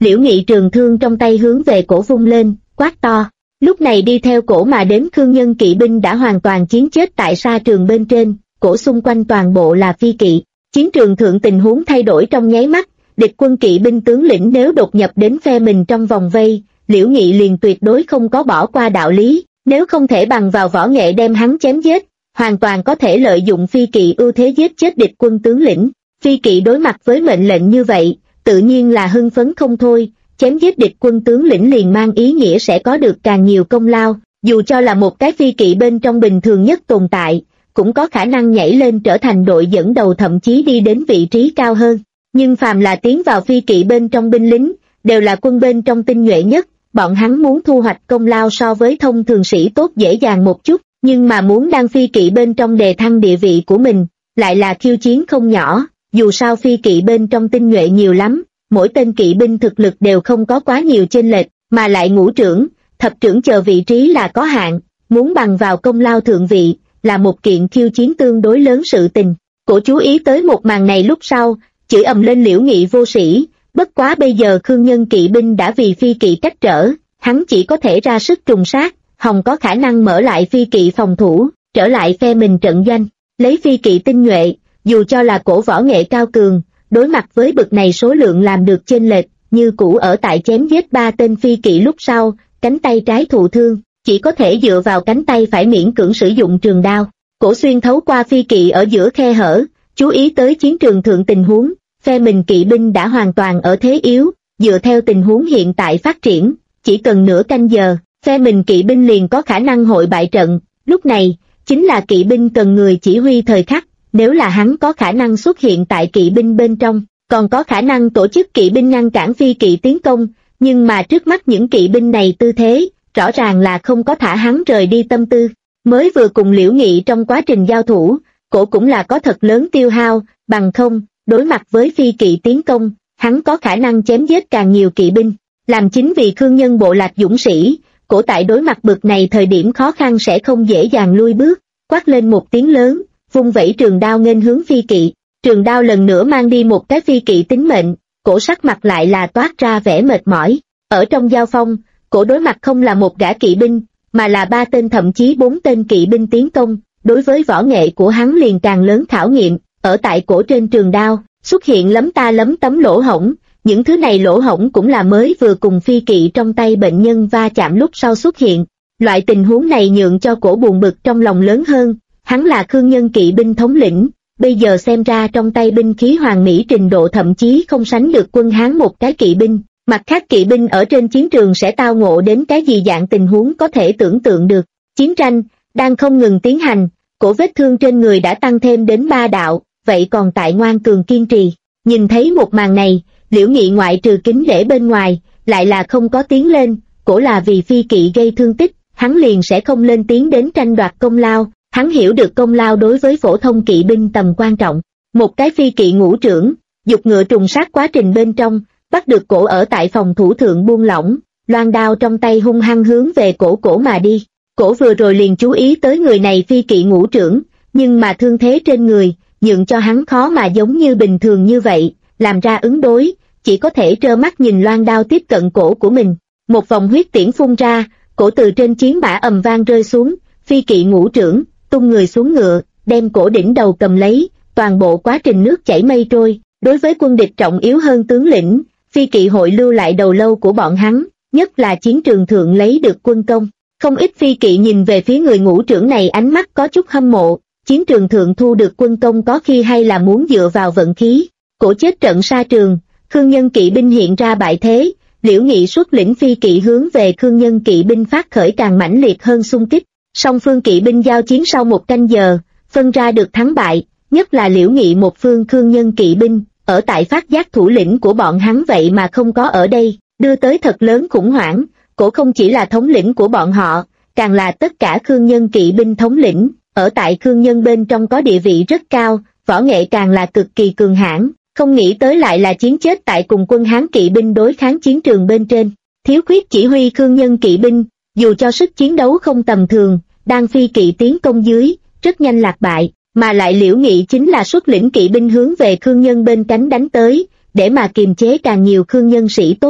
Liễu Nghị trường thương trong tay hướng về cổ vung lên, quát to. Lúc này đi theo cổ mà đến Khương Nhân kỵ binh đã hoàn toàn chiến chết tại sa trường bên trên, cổ xung quanh toàn bộ là phi kỵ. Chiến trường thượng tình huống thay đổi trong nháy mắt, địch quân kỵ binh tướng lĩnh nếu đột nhập đến phe mình trong vòng vây, Liễu Nghị liền tuyệt đối không có bỏ qua đạo lý, nếu không thể bằng vào võ nghệ đem hắn chém giết, hoàn toàn có thể lợi dụng phi kỵ ưu thế giết chết địch quân tướng lĩnh. Phi kỵ đối mặt với mệnh lệnh như vậy, tự nhiên là hưng phấn không thôi, chém giết địch quân tướng lĩnh liền mang ý nghĩa sẽ có được càng nhiều công lao, dù cho là một cái phi kỵ bên trong bình thường nhất tồn tại, cũng có khả năng nhảy lên trở thành đội dẫn đầu thậm chí đi đến vị trí cao hơn. Nhưng phàm là tiến vào phi kỵ bên trong binh lính, đều là quân bên trong tinh nhuệ nhất, bọn hắn muốn thu hoạch công lao so với thông thường sĩ tốt dễ dàng một chút, nhưng mà muốn đăng phi kỵ bên trong đề thăng địa vị của mình, lại là khiêu chiến không nhỏ, dù sao phi kỵ bên trong tinh nhuệ nhiều lắm, mỗi tên kỵ binh thực lực đều không có quá nhiều chênh lệch, mà lại ngũ trưởng, thập trưởng chờ vị trí là có hạn, muốn bằng vào công lao thượng vị, là một kiện khiêu chiến tương đối lớn sự tình. Cổ chú ý tới một màn này lúc sau, chửi ầm lên Liễu Nghị vô sĩ, bất quá bây giờ Khương Nhân kỵ binh đã vì phi kỵ cách trở, hắn chỉ có thể ra sức trùng sát, hòng có khả năng mở lại phi kỵ phòng thủ, trở lại phe mình trận doanh, lấy phi kỵ tinh nhuệ, dù cho là cổ võ nghệ cao cường, đối mặt với bực này số lượng làm được chênh lệch, như cũ ở tại chém giết 3 tên phi kỵ lúc sau, cánh tay trái thụ thương, chỉ có thể dựa vào cánh tay phải miễn cưỡng sử dụng trường đao. Cổ xuyên thấu qua phi kỵ ở giữa khe hở, chú ý tới chiến trường thượng tình huống, phe mình kỵ binh đã hoàn toàn ở thế yếu, dựa theo tình huống hiện tại phát triển, chỉ cần nửa canh giờ, phe mình kỵ binh liền có khả năng hội bại trận. Lúc này, chính là kỵ binh cần người chỉ huy thời khắc, nếu là hắn có khả năng xuất hiện tại kỵ binh bên trong, còn có khả năng tổ chức kỵ binh ngăn cản phi kỵ tiến công, nhưng mà trước mắt những kỵ binh này tư thế, rõ ràng là không có thả hắn rời đi tâm tư. Mới vừa cùng Liễu Nghị trong quá trình giao thủ, cổ cũng là có thật lớn tiêu hao, bằng không, đối mặt với phi kỵ tiến công, hắn có khả năng chém giết càng nhiều kỵ binh. Làm chính vì Khương Nhân bộ lạc dũng sĩ, cổ tại đối mặt bực này thời điểm khó khăn sẽ không dễ dàng lui bước, quát lên một tiếng lớn, vung vẩy trường đao nghênh hướng phi kỵ. Trường đao lần nữa mang đi một cái phi kỵ tính mệnh, cổ sắc mặt lại là toát ra vẻ mệt mỏi. Ở trong giao phong, cổ đối mặt không là một gã kỵ binh, mà là 3 tên thậm chí 4 tên kỵ binh tiến công, đối với võ nghệ của hắn liền càng lớn khảo nghiệm. Ở tại cổ trên trường đao, xuất hiện lấm ta lấm tấm lỗ hổng, những thứ này lỗ hổng cũng là mới vừa cùng phi kỵ trong tay bệnh nhân va chạm lúc sau xuất hiện. Loại tình huống này nhượng cho cổ buồn bực trong lòng lớn hơn, hắn là Khương Nhân kỵ binh thống lĩnh, bây giờ xem ra trong tay binh khí hoàn mỹ trình độ thậm chí không sánh được quân Hán một cái kỵ binh, mặt khác kỵ binh ở trên chiến trường sẽ tao ngộ đến cái gì dạng tình huống có thể tưởng tượng được. Chiến tranh đang không ngừng tiến hành, cổ vết thương trên người đã tăng thêm đến 3 đạo, vậy còn tại ngoan cường kiên trì. Nhìn thấy một màn này, Liễu Nghị ngoại trừ kính nể bên ngoài, lại là không có tiến lên, cổ là vì phi kỵ gây thương tích, hắn liền sẽ không lên tiếng đến tranh đoạt công lao, hắn hiểu được công lao đối với phổ thông kỵ binh tầm quan trọng. Một cái phi kỵ ngũ trưởng, dục ngựa trùng sát quá trình bên trong, bắt được cổ ở tại phòng thủ thượng buông lỏng, loan đao trong tay hung hăng hướng về cổ mà đi. Cổ vừa rồi liền chú ý tới người này phi kỵ ngũ trưởng, nhưng mà thương thế trên người, nhượng cho hắn khó mà giống như bình thường như vậy, làm ra ứng đối, chỉ có thể trơ mắt nhìn loan đao tiếp cận cổ của mình. Một vòng huyết tiễn phun ra, cổ từ trên chiến mã ầm vang rơi xuống, phi kỵ ngũ trưởng, tung người xuống ngựa, đem cổ đỉnh đầu cầm lấy, toàn bộ quá trình nước chảy mây trôi. Đối với quân địch trọng yếu hơn tướng lĩnh, phi kỵ hội lưu lại đầu lâu của bọn hắn, nhất là chiến trường thượng lấy được quân công. Không ít phi kỵ nhìn về phía người ngũ trưởng này ánh mắt có chút hâm mộ, chiến trường thượng thu được quân công có khi hay là muốn dựa vào vận khí. Cổ chết trận sa trường, Khương Nhân kỵ binh hiện ra bại thế, Liễu Nghị xuất lĩnh phi kỵ hướng về Khương Nhân kỵ binh phát khởi càng mãnh liệt hơn xung kích. Song phương kỵ binh giao chiến sau 1 canh giờ, phân ra được thắng bại, nhất là Liễu Nghị một phương Khương Nhân kỵ binh, ở tại phát giác thủ lĩnh của bọn hắn vậy mà không có ở đây, đưa tới thật lớn khủng hoảng. Cổ không chỉ là thống lĩnh của bọn họ, càng là tất cả Khương Nhân kỵ binh thống lĩnh, ở tại Khương Nhân bên trong có địa vị rất cao, võ nghệ càng là cực kỳ cường hãn, không nghĩ tới lại là chiến chết tại cùng quân Hán kỵ binh đối kháng chiến trường bên trên. Thiếu khuyết chỉ huy Khương Nhân kỵ binh, dù cho sức chiến đấu không tầm thường, đang phi kỵ tiến công dưới, rất nhanh lạc bại, mà lại Liễu Nghị chính là xuất lĩnh kỵ binh hướng về Khương Nhân bên cánh đánh tới, để mà kiềm chế càng nhiều Khương Nhân sĩ tốt.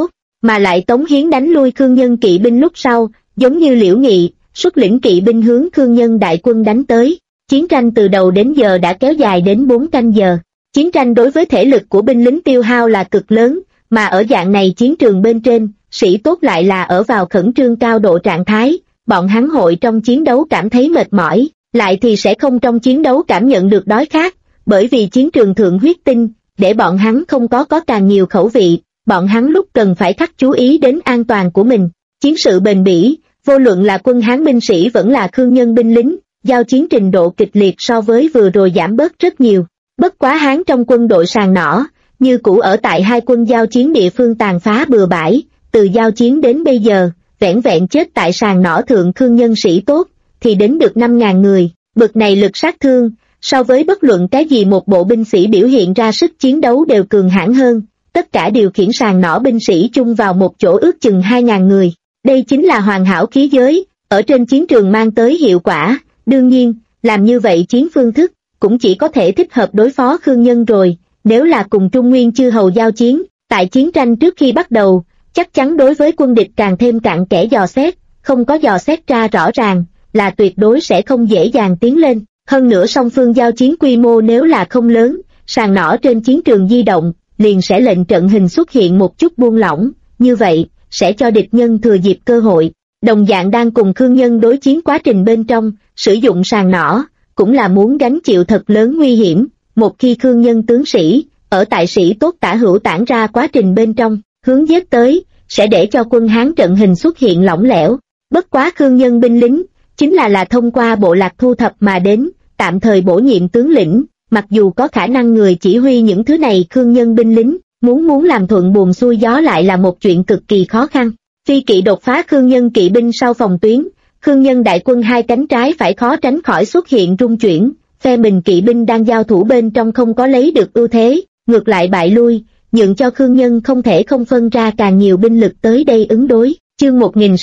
mà lại Tống Hiến đánh lui Khương Nhân kỵ binh lúc sau, giống như Liễu Nghị, xuất lĩnh kỵ binh hướng Khương Nhân đại quân đánh tới. Chiến tranh từ đầu đến giờ đã kéo dài đến 4 canh giờ. Chiến tranh đối với thể lực của binh lính tiêu hao là cực lớn, mà ở dạng này chiến trường bên trên, sĩ tốt lại là ở vào khẩn trương cao độ trạng thái, bọn hắn hội trong chiến đấu cảm thấy mệt mỏi, lại thì sẽ không trong chiến đấu cảm nhận được đói khát, bởi vì chiến trường thượng huyết tinh, để bọn hắn không có càng nhiều khẩu vị, bọn hắn lúc cần phải khắc chú ý đến an toàn của mình. Chiến sự bền bỉ, vô luận là quân Hán binh sĩ vẫn là Khương Nhân binh lính, giao chiến trình độ kịch liệt so với vừa rồi giảm bớt rất nhiều. Bất quá Hán trong quân đội sàng nỏ, như cũ ở tại hai quân giao chiến địa phương tàn phá bừa bãi, từ giao chiến đến bây giờ, vẻn vẹn chết tại sàng nỏ thượng Khương Nhân sĩ tốt, thì đến được 5.000 người, bực này lực sát thương, so với bất luận cái gì một bộ binh sĩ biểu hiện ra sức chiến đấu đều cường hãn hơn, tất cả điều khiển sàng nỏ binh sĩ chung vào một chỗ ước chừng 2.000 người. Đây chính là hoàn hảo khí giới, ở trên chiến trường mang tới hiệu quả, đương nhiên, làm như vậy chiến phương thức, cũng chỉ có thể thích hợp đối phó Khương Nhân rồi, nếu là cùng Trung Nguyên chư hầu giao chiến, tại chiến tranh trước khi bắt đầu, chắc chắn đối với quân địch càng thêm cặn kẽ dò xét, không có dò xét ra rõ ràng, là tuyệt đối sẽ không dễ dàng tiến lên. Hơn nữa song phương giao chiến quy mô nếu là không lớn, sàng nỏ trên chiến trường di động, liền sẽ lệnh trận hình xuất hiện một chút buông lỏng, như vậy, sẽ cho địch nhân thừa dịp cơ hội. Đồng dạng đang cùng Khương Nhân đối chiến quá trình bên trong, sử dụng sàng nỏ, cũng là muốn gánh chịu thật lớn nguy hiểm. Một khi Khương Nhân tướng sĩ, ở tại sĩ tốt tả hữu tản ra quá trình bên trong, hướng giết tới, sẽ để cho quân Hán trận hình xuất hiện lỏng lẻo. Bất quá Khương Nhân binh lính, chính là thông qua bộ lạc thu thập mà đến, tạm thời bổ nhiệm tướng lĩnh, mặc dù có khả năng người chỉ huy những thứ này Khương Nhân binh lính, muốn làm thuận buồm xuôi gió lại là một chuyện cực kỳ khó khăn. Phi kỵ đột phá Khương Nhân kỵ binh sau phòng tuyến, Khương Nhân đại quân hai cánh trái phải khó tránh khỏi xuất hiện rung chuyển, phe mình kỵ binh đang giao thủ bên trong không có lấy được ưu thế, ngược lại bại lui, nhượng cho Khương Nhân không thể không phân ra càng nhiều binh lực tới đây ứng đối. Chương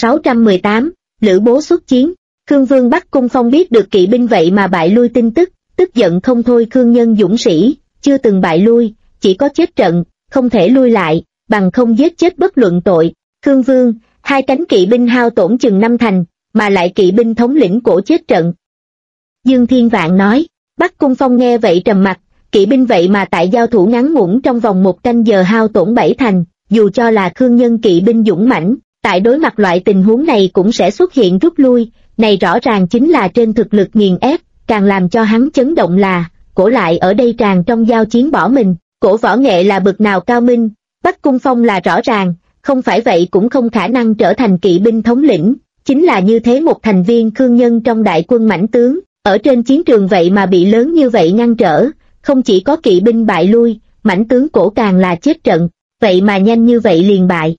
1618, Lữ Bố xuất chiến. Khương Vương Bắc Cung Phong biết được kỵ binh vậy mà bại lui tin tức, tức giận không thôi. Khương Nhân dũng sĩ, chưa từng bại lui, chỉ có chết trận, không thể lui lại, bằng không giết chết bất luận tội. Khương Vương, hai cánh kỵ binh hao tổn chừng 5 thành, mà lại kỵ binh thống lĩnh cổ chết trận. Dương Thiên Vạn nói. Bắc Cung Phong nghe vậy trầm mặt, kỵ binh vậy mà tại giao thủ ngắn ngủn trong vòng 1 canh giờ hao tổn 7 thành, dù cho là Khương Nhân kỵ binh dũng mãnh, tại đối mặt loại tình huống này cũng sẽ xuất hiện rút lui, này rõ ràng chính là trên thực lực nghiền ép. Càng làm cho hắn chấn động là, cổ lại ở đây tràn trong giao chiến bỏ mình, cổ võ nghệ là bực nào cao minh, Bắc Cung Phong là rõ ràng, không phải vậy cũng không khả năng trở thành kỵ binh thống lĩnh, chính là như thế một thành viên Khương Nhân trong đại quân mãnh tướng, ở trên chiến trường vậy mà bị lớn như vậy ngăn trở, không chỉ có kỵ binh bại lui, mãnh tướng cổ càng là chết trận, vậy mà nhanh như vậy liền bại.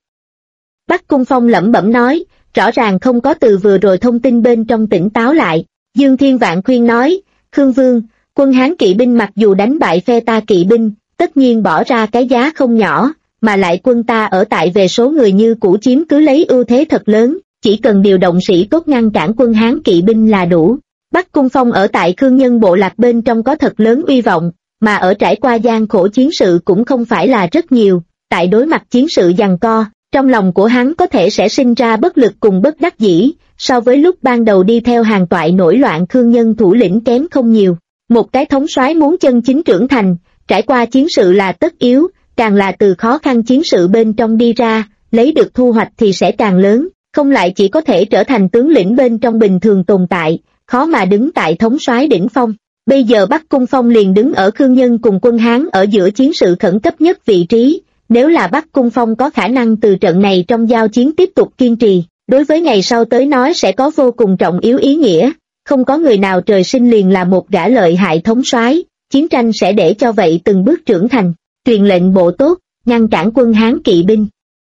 Bắc Cung Phong lẩm bẩm nói, rõ ràng không có từ vừa rồi thông tin bên trong tỉnh táo lại. Dương Thiên Vạn khuyên nói, Khương Vương, quân Hán kỵ binh mặc dù đánh bại phe ta kỵ binh, tất nhiên bỏ ra cái giá không nhỏ, mà lại quân ta ở tại về số người như cũ chiếm cứ lấy ưu thế thật lớn, chỉ cần điều động sĩ tốt ngăn cản quân Hán kỵ binh là đủ. Bắc Cung Phong ở tại Khương Nhân bộ lạc bên trong có thật lớn uy vọng, mà ở trải qua gian khổ chiến sự cũng không phải là rất nhiều, tại đối mặt chiến sự giằng co, trong lòng của hắn có thể sẽ sinh ra bất lực cùng bất đắc dĩ, so với lúc ban đầu đi theo hàng toại nổi loạn Khương Nhân thủ lĩnh kém không nhiều. Một cái thống soái muốn chân chính trưởng thành, trải qua chiến sự là tất yếu, càng là từ khó khăn chiến sự bên trong đi ra, lấy được thu hoạch thì sẽ càng lớn, không lại chỉ có thể trở thành tướng lĩnh bên trong bình thường tồn tại, khó mà đứng tại thống soái đỉnh phong. Bây giờ Bắc Cung Phong liền đứng ở Khương Nhân cùng quân Hán ở giữa chiến sự khẩn cấp nhất vị trí, nếu là Bắc Cung Phong có khả năng từ trận này trong giao chiến tiếp tục kiên trì, đối với ngày sau tới nói sẽ có vô cùng trọng yếu ý nghĩa, không có người nào trời sinh liền là một gã lợi hại thống soái, chiến tranh sẽ để cho vậy từng bước trưởng thành, truyền lệnh bộ tốt, ngăn cản quân Hán kỵ binh.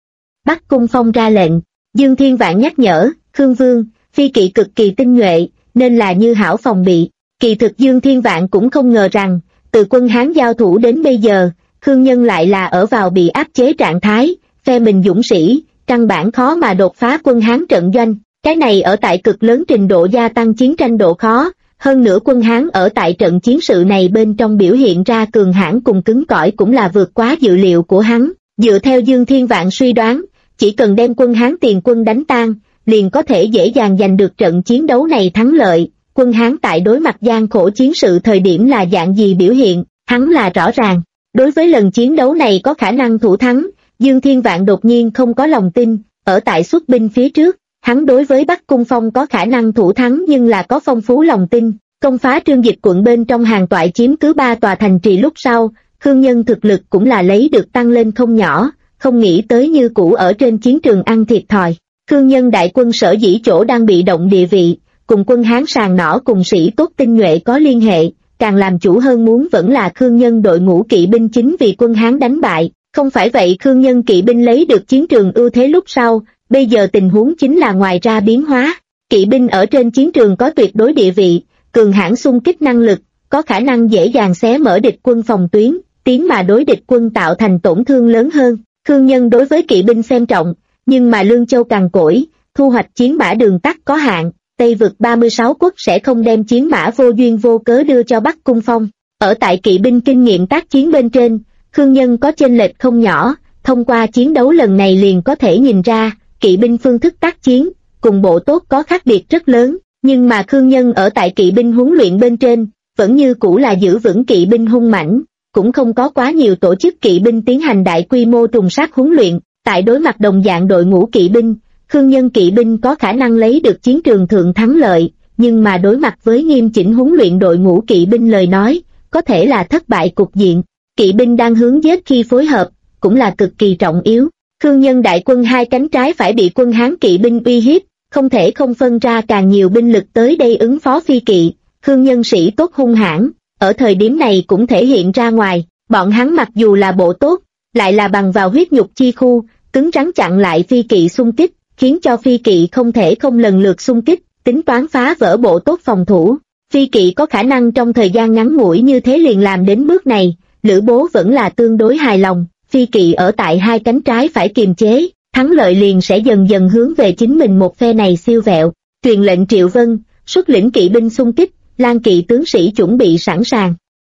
Bắc Cung Phong ra lệnh, Dương Thiên Vạn nhắc nhở, Khương Vương, phi kỵ cực kỳ tinh nhuệ, nên là như hảo phòng bị. Kỳ thực Dương Thiên Vạn cũng không ngờ rằng, từ quân Hán giao thủ đến bây giờ, Khương Nhân lại là ở vào bị áp chế trạng thái, phe mình dũng sĩ, căn bản khó mà đột phá quân Hán trận doanh, cái này ở tại cực lớn trình độ gia tăng chiến tranh độ khó, hơn nữa quân Hán ở tại trận chiến sự này bên trong biểu hiện ra cường hãn cùng cứng cỏi cũng là vượt quá dự liệu của hắn. Dựa theo Dương Thiên Vạn suy đoán, chỉ cần đem quân Hán tiền quân đánh tan, liền có thể dễ dàng giành được trận chiến đấu này thắng lợi. Quân Hán tại đối mặt gian khổ chiến sự thời điểm là dạng gì biểu hiện, hắn là rõ ràng. Đối với lần chiến đấu này có khả năng thủ thắng, Dương Thiên Vạn đột nhiên không có lòng tin. Ở tại xuất binh phía trước, hắn đối với Bắc Cung Phong có khả năng thủ thắng nhưng là có phong phú lòng tin. Công phá Trương Dịch quận bên trong hàng toại chiếm cứ 3 tòa thành trì lúc sau, Khương Nhân thực lực cũng là lấy được tăng lên không nhỏ, không nghĩ tới như cũ ở trên chiến trường ăn thiệt thòi. Khương Nhân đại quân sở dĩ chỗ đang bị động địa vị, cùng quân Hán sàng nỏ cùng sĩ tốt tinh nhuệ có liên hệ, càng làm chủ hơn muốn vẫn là Khương Nhân đội ngũ kỵ binh chính vì quân Hán đánh bại. Không phải vậy Khương Nhân kỵ binh lấy được chiến trường ưu thế lúc sau, bây giờ tình huống chính là ngoài ra biến hóa. Kỵ binh ở trên chiến trường có tuyệt đối địa vị, cường hãn xung kích năng lực, có khả năng dễ dàng xé mở địch quân phòng tuyến, tiến mà đối địch quân tạo thành tổn thương lớn hơn. Khương Nhân đối với kỵ binh xem trọng, nhưng mà Lương Châu cằn cỗi, thu hoạch chiến mã đường tắt có hạn, Tây vực 36 quốc sẽ không đem chiến mã vô duyên vô cớ đưa cho Bắc Cung Phong. Ở tại kỵ binh kinh nghiệm tác chiến bên trên, Khương Nhân có chênh lệch không nhỏ, thông qua chiến đấu lần này liền có thể nhìn ra, kỵ binh phương thức tác chiến, cùng bộ tốt có khác biệt rất lớn, nhưng mà Khương Nhân ở tại kỵ binh huấn luyện bên trên, vẫn như cũ là giữ vững kỵ binh hung mãnh, cũng không có quá nhiều tổ chức kỵ binh tiến hành đại quy mô trùng sát huấn luyện. Tại đối mặt đồng dạng đội ngũ kỵ binh, Khương Nhân kỵ binh có khả năng lấy được chiến trường thượng thắng lợi, nhưng mà đối mặt với nghiêm chỉnh huấn luyện đội ngũ kỵ binh lời nói, có thể là thất bại cục diện. Kỵ binh đang hướng giết khi phối hợp, cũng là cực kỳ trọng yếu. Khương Nhân đại quân hai cánh trái phải bị quân Hán kỵ binh uy hiếp, không thể không phân ra càng nhiều binh lực tới đây ứng phó phi kỵ. Khương Nhân sĩ tốt hung hãn, ở thời điểm này cũng thể hiện ra ngoài, bọn hắn mặc dù là bộ tốt, lại là bằng vào huyết nhục chi khu, cứng rắn chặn lại phi kỵ xung kích, khiến cho phi kỵ không thể không lần lượt xung kích, tính toán phá vỡ bộ tốt phòng thủ. Phi kỵ có khả năng trong thời gian ngắn ngủi như thế liền làm đến bước này, Lữ Bố vẫn là tương đối hài lòng. Phi kỵ ở tại hai cánh trái phải kiềm chế, thắng lợi liền sẽ dần dần hướng về chính mình một phe này siêu vẹo. Truyền lệnh Triệu Vân, xuất lĩnh kỵ binh xung kích, Lan kỵ tướng sĩ chuẩn bị sẵn sàng.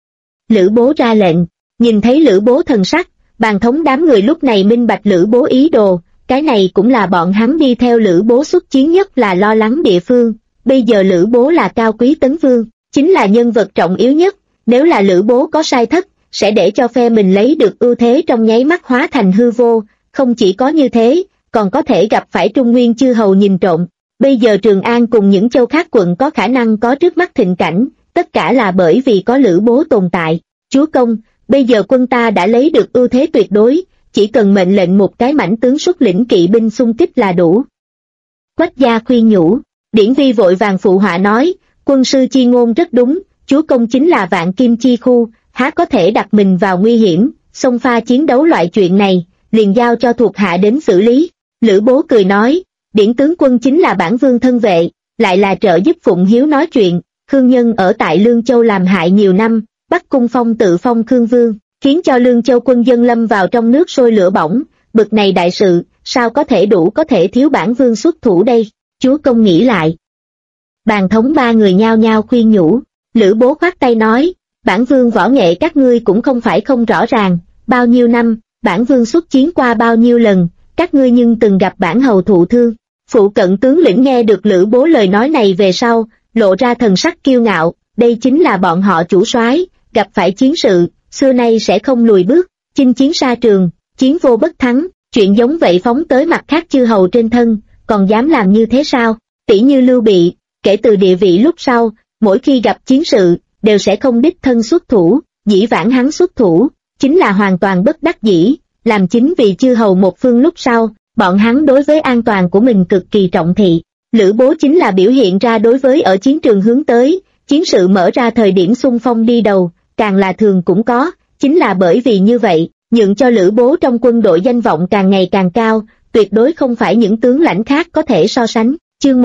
Lữ Bố ra lệnh, nhìn thấy Lữ Bố thần sắc, bàn thống đám người lúc này minh bạch Lữ Bố ý đồ, cái này cũng là bọn hắn đi theo Lữ Bố xuất chiến nhất là lo lắng địa phương. Bây giờ Lữ Bố là cao quý tấn vương, chính là nhân vật trọng yếu nhất, nếu là Lữ Bố có sai thất, sẽ để cho phe mình lấy được ưu thế trong nháy mắt hóa thành hư vô. Không chỉ có như thế, còn có thể gặp phải Trung Nguyên chư hầu nhìn trộm. Bây giờ Trường An cùng những châu khác quận có khả năng có trước mắt thịnh cảnh, tất cả là bởi vì có Lữ Bố tồn tại. Chúa công, bây giờ quân ta đã lấy được ưu thế tuyệt đối, chỉ cần mệnh lệnh một cái mãnh tướng xuất lĩnh kỵ binh xung kích là đủ. Quách gia khuyên nhủ, Điển Vi vội vàng phụ họa nói, quân sư chi ngôn rất đúng, chúa công chính là vạn kim chi khu, há có thể đặt mình vào nguy hiểm, xông pha chiến đấu loại chuyện này, liền giao cho thuộc hạ đến xử lý. Lữ Bố cười nói, Điển tướng quân chính là bản vương thân vệ, lại là trợ giúp Phụng Hiếu nói chuyện. Khương Nhân ở tại Lương Châu làm hại nhiều năm, Bắc Cung Phong tự phong Khương Vương, khiến cho Lương Châu quân dân lâm vào trong nước sôi lửa bỏng, bực này đại sự, sao có thể đủ có thể thiếu bản vương xuất thủ đây, chúa công nghĩ lại. Bàn thống ba người nhao nhao khuyên nhủ, Lữ Bố khoát tay nói, bản vương võ nghệ các ngươi cũng không phải không rõ ràng, bao nhiêu năm, bản vương xuất chiến qua bao nhiêu lần, các ngươi nhưng từng gặp bản hầu thụ thương. Phụ cận tướng lĩnh nghe được Lữ Bố lời nói này về sau, lộ ra thần sắc kiêu ngạo, đây chính là bọn họ chủ soái, gặp phải chiến sự, xưa nay sẽ không lùi bước, chinh chiến xa trường, chiến vô bất thắng, chuyện giống vậy phóng tới mặt khác chư hầu trên thân, còn dám làm như thế sao? Tỷ như Lưu Bị, kể từ địa vị lúc sau, mỗi khi gặp chiến sự, đều sẽ không đích thân xuất thủ, dĩ vãng hắn xuất thủ, chính là hoàn toàn bất đắc dĩ, làm chính vì chư hầu một phương lúc sau, bọn hắn đối với an toàn của mình cực kỳ trọng thị. Lữ Bố chính là biểu hiện ra đối với ở chiến trường hướng tới, chiến sự mở ra thời điểm xung phong đi đầu, càng là thường cũng có, chính là bởi vì như vậy, nhượng cho Lữ Bố trong quân đội danh vọng càng ngày càng cao, tuyệt đối không phải những tướng lãnh khác có thể so sánh. Chương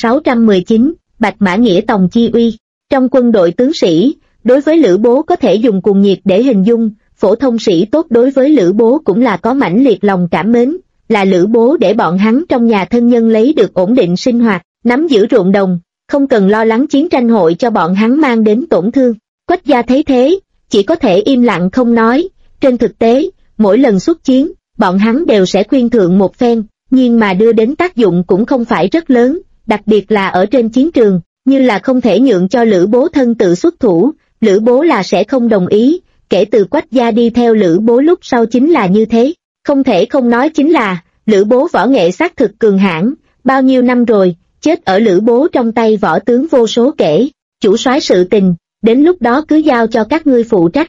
1619, Bạch Mã Nghĩa Tòng Chi Uy. Trong quân đội tướng sĩ, đối với Lữ Bố có thể dùng cuồng nhiệt để hình dung, phổ thông sĩ tốt đối với Lữ Bố cũng là có mãnh liệt lòng cảm mến, là Lữ Bố để bọn hắn trong nhà thân nhân lấy được ổn định sinh hoạt, nắm giữ ruộng đồng, không cần lo lắng chiến tranh hội cho bọn hắn mang đến tổn thương. Quách gia thấy thế, chỉ có thể im lặng không nói, trên thực tế, mỗi lần xuất chiến, bọn hắn đều sẽ khuyên thượng một phen, nhưng mà đưa đến tác dụng cũng không phải rất lớn, đặc biệt là ở trên chiến trường, như là không thể nhượng cho Lữ Bố thân tự xuất thủ, Lữ Bố là sẽ không đồng ý, kể từ Quách gia đi theo Lữ Bố lúc sau chính là như thế, không thể không nói chính là, Lữ Bố võ nghệ xác thực cường hãn, bao nhiêu năm rồi, chết ở Lữ Bố trong tay võ tướng vô số kể, chủ soái sự tình, đến lúc đó cứ giao cho các ngươi phụ trách.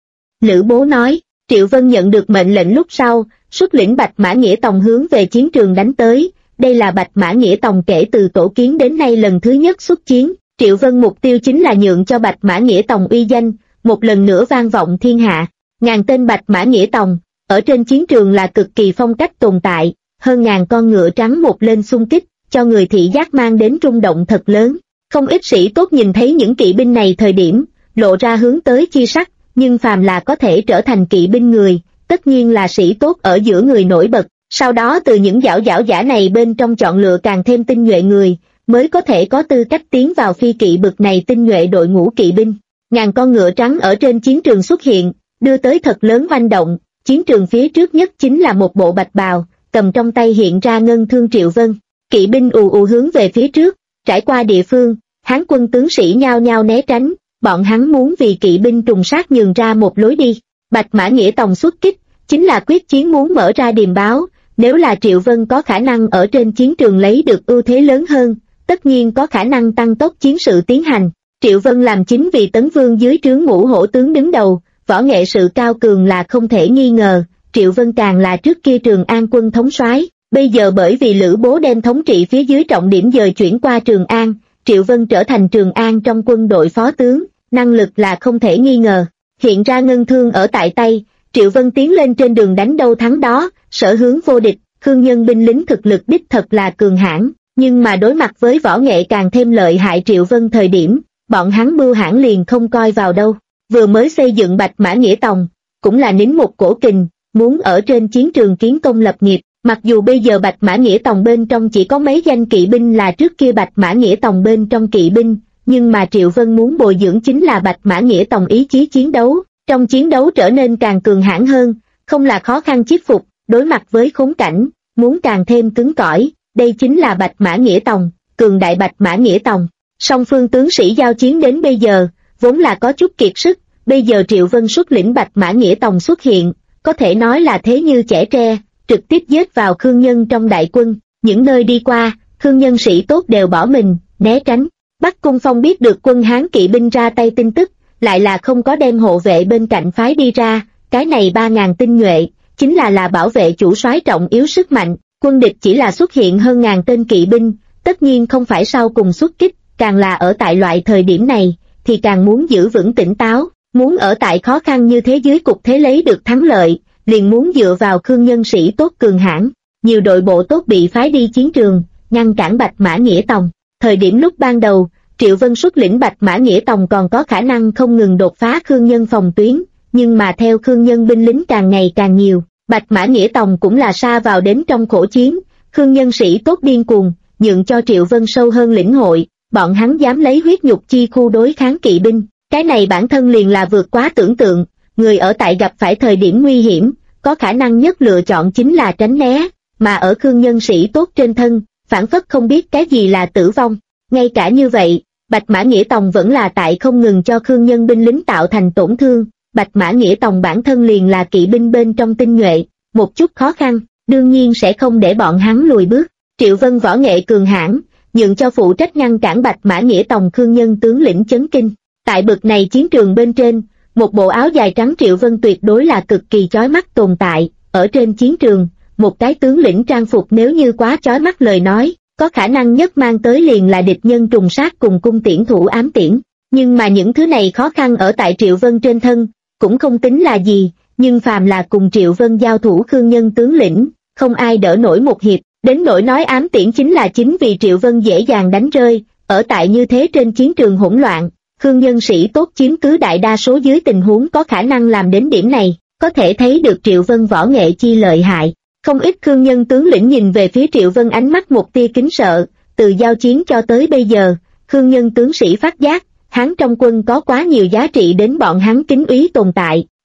Lữ Bố nói, Triệu Vân nhận được mệnh lệnh lúc sau, xuất lĩnh Bạch Mã Nghĩa Tòng hướng về chiến trường đánh tới, đây là Bạch Mã Nghĩa Tòng kể từ tổ kiến đến nay lần thứ nhất xuất chiến, Triệu Vân mục tiêu chính là nhượng cho Bạch Mã Nghĩa Tòng uy danh, một lần nữa vang vọng thiên hạ, ngàn tên Bạch Mã Nghĩa Tòng, ở trên chiến trường là cực kỳ phong cách tồn tại, hơn ngàn con ngựa trắng một lên xung kích, cho người thị giác mang đến rung động thật lớn, không ít sĩ tốt nhìn thấy những kỵ binh này thời điểm, lộ ra hướng tới chi sắc, nhưng phàm là có thể trở thành kỵ binh người, tất nhiên là sĩ tốt ở giữa người nổi bật, sau đó từ những giảo giả này bên trong chọn lựa càng thêm tinh nhuệ người, mới có thể có tư cách tiến vào phi kỵ bực này tinh nhuệ đội ngũ kỵ binh. Ngàn con ngựa trắng ở trên chiến trường xuất hiện, đưa tới thật lớn oanh động, chiến trường phía trước nhất chính là một bộ bạch bào, cầm trong tay hiện ra ngân thương Triệu Vân, kỵ binh ù ù hướng về phía trước, trải qua địa phương, Hán quân tướng sĩ nhao nhao né tránh, bọn hắn muốn vì kỵ binh trùng sát nhường ra một lối đi. Bạch Mã Nghĩa Tòng xuất kích, chính là quyết chiến muốn mở ra điềm báo, nếu là Triệu Vân có khả năng ở trên chiến trường lấy được ưu thế lớn hơn, tất nhiên có khả năng tăng tốc chiến sự tiến hành. Triệu Vân làm chính vì Tấn Vương dưới trướng Ngũ Hổ tướng đứng đầu, võ nghệ sự cao cường là không thể nghi ngờ, Triệu Vân càng là trước kia Trường An quân thống soái, bây giờ bởi vì Lữ Bố đem thống trị phía dưới trọng điểm dời chuyển qua Trường An, Triệu Vân trở thành Trường An trong quân đội phó tướng, năng lực là không thể nghi ngờ. Hiện ra ngân thương ở tại tay, Triệu Vân tiến lên trên đường đánh đâu thắng đó, sở hướng vô địch, Khương Nhân binh lính thực lực đích thật là cường hãn, nhưng mà đối mặt với võ nghệ càng thêm lợi hại Triệu Vân thời điểm, bọn hắn bưu hãn liền không coi vào đâu. Vừa mới xây dựng Bạch Mã Nghĩa Tòng, cũng là nín một cổ kình, muốn ở trên chiến trường kiến công lập nghiệp, mặc dù bây giờ Bạch Mã Nghĩa Tòng bên trong chỉ có mấy danh kỵ binh là trước kia Bạch Mã Nghĩa Tòng bên trong kỵ binh, nhưng mà Triệu Vân muốn bồi dưỡng chính là Bạch Mã Nghĩa Tòng ý chí chiến đấu, trong chiến đấu trở nên càng cường hãn hơn, không là khó khăn chiết phục, đối mặt với khốn cảnh, muốn càng thêm cứng cỏi, đây chính là Bạch Mã Nghĩa Tòng, cường đại Bạch Mã Nghĩa Tòng. Song phương tướng sĩ giao chiến đến bây giờ, vốn là có chút kiệt sức, bây giờ Triệu Vân xuất lĩnh Bạch Mã Nghĩa Tòng xuất hiện, có thể nói là thế như trẻ tre, trực tiếp giết vào Khương Nhân trong đại quân, những nơi đi qua, Khương Nhân sĩ tốt đều bỏ mình, né tránh. Bắc Cung Phong biết được quân Hán kỵ binh ra tay tin tức, lại là không có đem hộ vệ bên cạnh phái đi ra, cái này 3.000 tinh nhuệ, chính là bảo vệ chủ soái trọng yếu sức mạnh, quân địch chỉ là xuất hiện hơn ngàn tên kỵ binh, tất nhiên không phải sau cùng xuất kích, càng là ở tại loại thời điểm này, thì càng muốn giữ vững tỉnh táo, muốn ở tại khó khăn như thế dưới cục thế lấy được thắng lợi, liền muốn dựa vào Khương Nhân sĩ tốt cường hãn, nhiều đội bộ tốt bị phái đi chiến trường, ngăn cản Bạch Mã Nghĩa Tòng. Thời điểm lúc ban đầu, Triệu Vân xuất lĩnh Bạch Mã Nghĩa Tòng còn có khả năng không ngừng đột phá Khương Nhân phòng tuyến, nhưng mà theo Khương Nhân binh lính càng ngày càng nhiều, Bạch Mã Nghĩa Tòng cũng là sa vào đến trong khổ chiến, Khương Nhân sĩ tốt điên cuồng, nhượng cho Triệu Vân sâu hơn lĩnh hội, bọn hắn dám lấy huyết nhục chi khu đối kháng kỵ binh, cái này bản thân liền là vượt quá tưởng tượng, người ở tại gặp phải thời điểm nguy hiểm, có khả năng nhất lựa chọn chính là tránh né, mà ở Khương Nhân sĩ tốt trên thân, phản phất không biết cái gì là tử vong. Ngay cả như vậy, Bạch Mã Nghĩa Tòng vẫn là tại không ngừng cho Khương Nhân binh lính tạo thành tổn thương, Bạch Mã Nghĩa Tòng bản thân liền là kỵ binh bên trong tinh nhuệ, một chút khó khăn, đương nhiên sẽ không để bọn hắn lùi bước. Triệu Vân võ nghệ cường hãn, nhượng cho phụ trách ngăn cản Bạch Mã Nghĩa Tòng Khương Nhân tướng lĩnh chấn kinh. Tại bực này chiến trường bên trên, một bộ áo dài trắng Triệu Vân tuyệt đối là cực kỳ chói mắt tồn tại, ở trên chiến trường, một cái tướng lĩnh trang phục nếu như quá chói mắt lời nói, có khả năng nhất mang tới liền là địch nhân trùng sát cùng cung tiễn thủ ám tiễn. Nhưng mà những thứ này khó khăn ở tại Triệu Vân trên thân, cũng không tính là gì, nhưng phàm là cùng Triệu Vân giao thủ Khương Nhân tướng lĩnh, không ai đỡ nổi một hiệp, đến nỗi nói ám tiễn chính vì Triệu Vân dễ dàng đánh rơi, ở tại như thế trên chiến trường hỗn loạn, Khương Nhân sĩ tốt chiếm cứ đại đa số dưới tình huống có khả năng làm đến điểm này, có thể thấy được Triệu Vân võ nghệ chi lợi hại. Không ít Khương Nhân tướng lĩnh nhìn về phía Triệu Vân ánh mắt một tia kính sợ, từ giao chiến cho tới bây giờ, Khương Nhân tướng sĩ phát giác, hắn trong quân có quá nhiều giá trị đến bọn hắn kính úy tồn tại,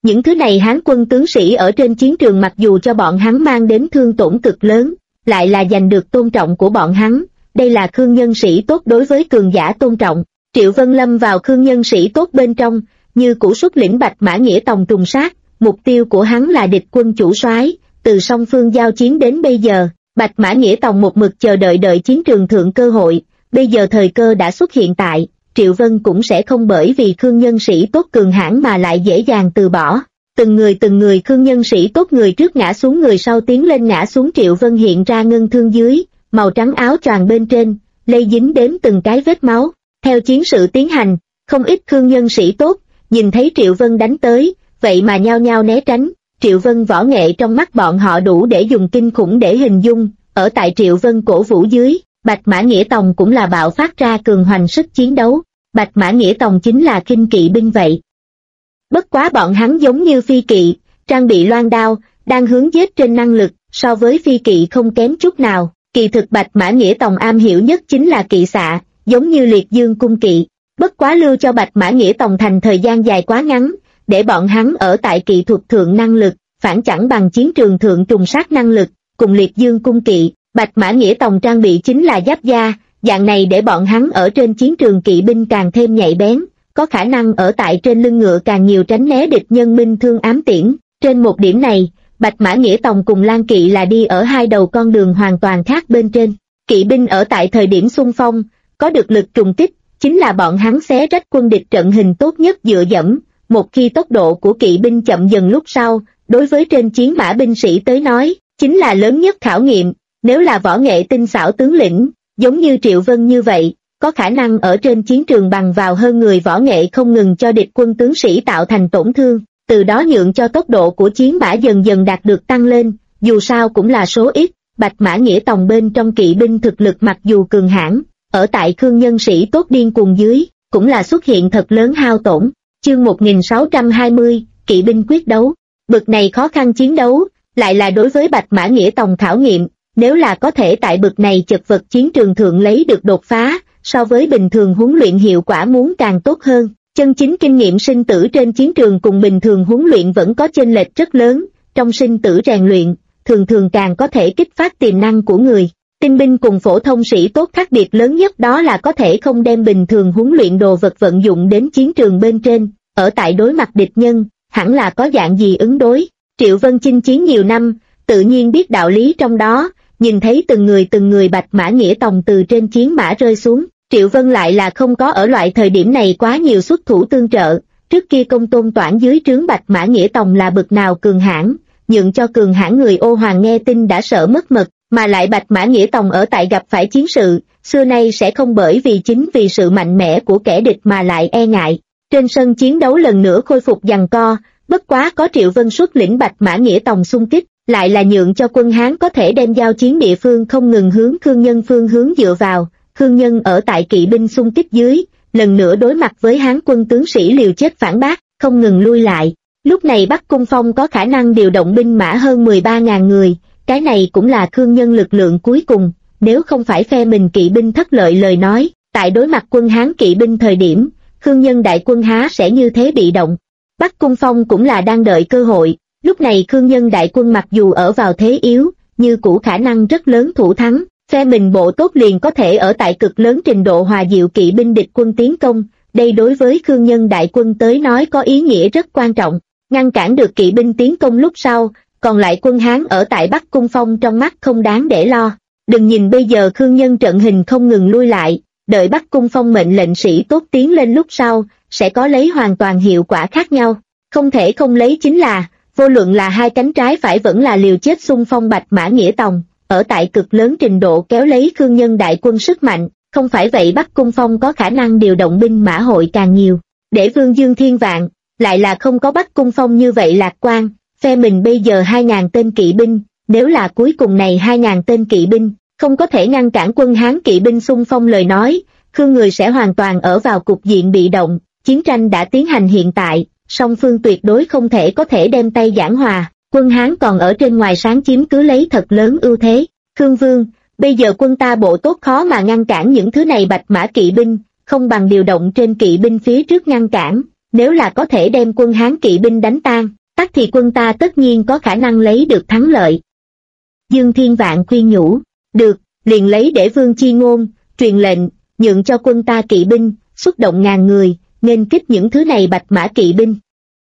Những thứ này Hán quân tướng sĩ ở trên chiến trường mặc dù cho bọn hắn mang đến thương tổn cực lớn, lại là giành được tôn trọng của bọn hắn, đây là Khương nhân sĩ tốt đối với cường giả tôn trọng. Triệu Vân lâm vào Khương nhân sĩ tốt bên trong, như cũ xuất lĩnh Bạch Mã Nghĩa Tòng trùng sát, mục tiêu của hắn là địch quân chủ soái. Từ song phương giao chiến đến bây giờ, Bạch Mã Nghĩa Tòng một mực chờ đợi chiến trường thượng cơ hội, bây giờ thời cơ đã xuất hiện tại, Triệu Vân cũng sẽ không bởi vì Khương nhân sĩ tốt cường hãn mà lại dễ dàng từ bỏ. Từng người Khương nhân sĩ tốt người trước ngã xuống người sau tiến lên ngã xuống. Triệu Vân hiện ra ngân thương dưới, màu trắng áo choàng bên trên, lây dính đến từng cái vết máu. Theo chiến sự tiến hành, không ít Khương nhân sĩ tốt, nhìn thấy Triệu Vân đánh tới, vậy mà nhao nhao né tránh. Triệu Vân võ nghệ trong mắt bọn họ đủ để dùng kinh khủng để hình dung, ở tại Triệu Vân cổ vũ dưới, Bạch Mã Nghĩa Tòng cũng là bạo phát ra cường hoành sức chiến đấu. Bạch Mã Nghĩa Tòng chính là khinh kỵ binh vậy. Bất quá bọn hắn giống như phi kỵ, trang bị loan đao, đang hướng giết trên năng lực, so với phi kỵ không kém chút nào. Kỳ thực Bạch Mã Nghĩa Tòng am hiểu nhất chính là kỵ xạ, giống như liệt dương cung kỵ. Bất quá lưu cho Bạch Mã Nghĩa Tòng thành thời gian dài quá ngắn, để bọn hắn ở tại kỵ thuật thượng năng lực, phản chẳng bằng chiến trường thượng trùng sát năng lực, cùng liệt dương cung kỵ. Bạch Mã Nghĩa Tòng trang bị chính là giáp da, dạng này để bọn hắn ở trên chiến trường kỵ binh càng thêm nhạy bén, có khả năng ở tại trên lưng ngựa càng nhiều tránh né địch nhân minh thương ám tiễn. Trên một điểm này, Bạch Mã Nghĩa Tòng cùng Lan Kỵ là đi ở hai đầu con đường hoàn toàn khác bên trên. Kỵ binh ở tại thời điểm xung phong, có được lực trùng kích, chính là bọn hắn xé rách quân địch trận hình tốt nhất dựa dẫm. Một khi tốc độ của kỵ binh chậm dần lúc sau, đối với trên chiến mã binh sĩ tới nói, chính là lớn nhất khảo nghiệm. Nếu là võ nghệ tinh xảo tướng lĩnh, giống như Triệu Vân như vậy, có khả năng ở trên chiến trường bằng vào hơn người võ nghệ không ngừng cho địch quân tướng sĩ tạo thành tổn thương, từ đó nhượng cho tốc độ của chiến mã dần dần đạt được tăng lên, dù sao cũng là số ít. Bạch Mã Nghĩa Tòng bên trong kỵ binh thực lực mặc dù cường hãn, ở tại Khương nhân sĩ tốt điên cuồng dưới, cũng là xuất hiện thật lớn hao tổn. Chương 1620, kỵ binh quyết đấu. Bực này khó khăn chiến đấu, lại là đối với Bạch Mã Nghĩa Tòng khảo nghiệm, nếu là có thể tại bực này chật vật chiến trường thượng lấy được đột phá, so với bình thường huấn luyện hiệu quả muốn càng tốt hơn. Chân chính kinh nghiệm sinh tử trên chiến trường cùng bình thường huấn luyện vẫn có chênh lệch rất lớn, trong sinh tử rèn luyện, thường càng có thể kích phát tiềm năng của người. Tinh binh cùng phổ thông sĩ tốt khác biệt lớn nhất đó là có thể không đem bình thường huấn luyện đồ vật vận dụng đến chiến trường bên trên, ở tại đối mặt địch nhân, hẳn là có dạng gì ứng đối. Triệu Vân chinh chiến nhiều năm, tự nhiên biết đạo lý trong đó, nhìn thấy từng người Bạch Mã Nghĩa Tòng từ trên chiến mã rơi xuống, Triệu Vân lại là không có ở loại thời điểm này quá nhiều xuất thủ tương trợ. Trước kia Công Tôn Toản dưới trướng Bạch Mã Nghĩa Tòng là bực nào cường hãn, nhượng cho cường hãn người Ô Hoàng nghe tin đã sợ mất mật, mà lại Bạch Mã Nghĩa Tòng ở tại gặp phải chiến sự, xưa nay sẽ không bởi vì chính vì sự mạnh mẽ của kẻ địch mà lại e ngại. Trên sân chiến đấu lần nữa khôi phục giằng co, bất quá có Triệu Vân xuất lĩnh Bạch Mã Nghĩa Tòng xung kích, lại là nhượng cho quân Hán có thể đem giao chiến địa phương không ngừng hướng Khương nhân phương hướng dựa vào. Khương nhân ở tại kỵ binh xung kích dưới, lần nữa đối mặt với Hán quân tướng sĩ liều chết phản bác, không ngừng lui lại. Lúc này Bắc Cung Phong có khả năng điều động binh mã hơn 13.000 người, cái này cũng là Khương nhân lực lượng cuối cùng, nếu không phải phe mình kỵ binh thất lợi lời nói, tại đối mặt quân Hán kỵ binh thời điểm, Khương nhân đại quân há sẽ như thế bị động. Bắc Cung Phong cũng là đang đợi cơ hội, lúc này Khương nhân đại quân mặc dù ở vào thế yếu, như cũ khả năng rất lớn thủ thắng, phe mình bộ tốt liền có thể ở tại cực lớn trình độ hòa dịu kỵ binh địch quân tiến công, đây đối với Khương nhân đại quân tới nói có ý nghĩa rất quan trọng, ngăn cản được kỵ binh tiến công lúc sau, còn lại quân Hán ở tại Bắc Cung Phong trong mắt không đáng để lo. Đừng nhìn bây giờ Khương nhân trận hình không ngừng lui lại, đợi Bắc Cung Phong mệnh lệnh sĩ tốt tiến lên lúc sau, sẽ có lấy hoàn toàn hiệu quả khác nhau. Không thể không lấy chính là, vô luận là hai cánh trái phải vẫn là liều chết xung phong Bạch Mã Nghĩa Tòng, ở tại cực lớn trình độ kéo lấy Khương nhân đại quân sức mạnh, không phải vậy Bắc Cung Phong có khả năng điều động binh mã hội càng nhiều. Để Vương Dương thiên vạn, lại là không có Bắc Cung Phong như vậy lạc quan, phe mình bây giờ 2.000 tên kỵ binh, nếu là cuối cùng này 2.000 tên kỵ binh, không có thể ngăn cản quân Hán kỵ binh xung phong lời nói, Khương người sẽ hoàn toàn ở vào cục diện bị động, chiến tranh đã tiến hành hiện tại, song phương tuyệt đối không thể có thể đem tay giảng hòa, quân Hán còn ở trên ngoài sáng chiếm cứ lấy thật lớn ưu thế. Khương Vương, bây giờ quân ta bộ tốt khó mà ngăn cản những thứ này Bạch Mã kỵ binh, không bằng điều động trên kỵ binh phía trước ngăn cản, nếu là có thể đem quân Hán kỵ binh đánh tan, tắc thì quân ta tất nhiên có khả năng lấy được thắng lợi. Dương Thiên Vạn khuyên nhủ, được, liền lấy để Vương Chi Ngôn, truyền lệnh, nhượng cho quân ta kỵ binh, xuất động ngàn người, nghênh kích những thứ này bạch mã kỵ binh.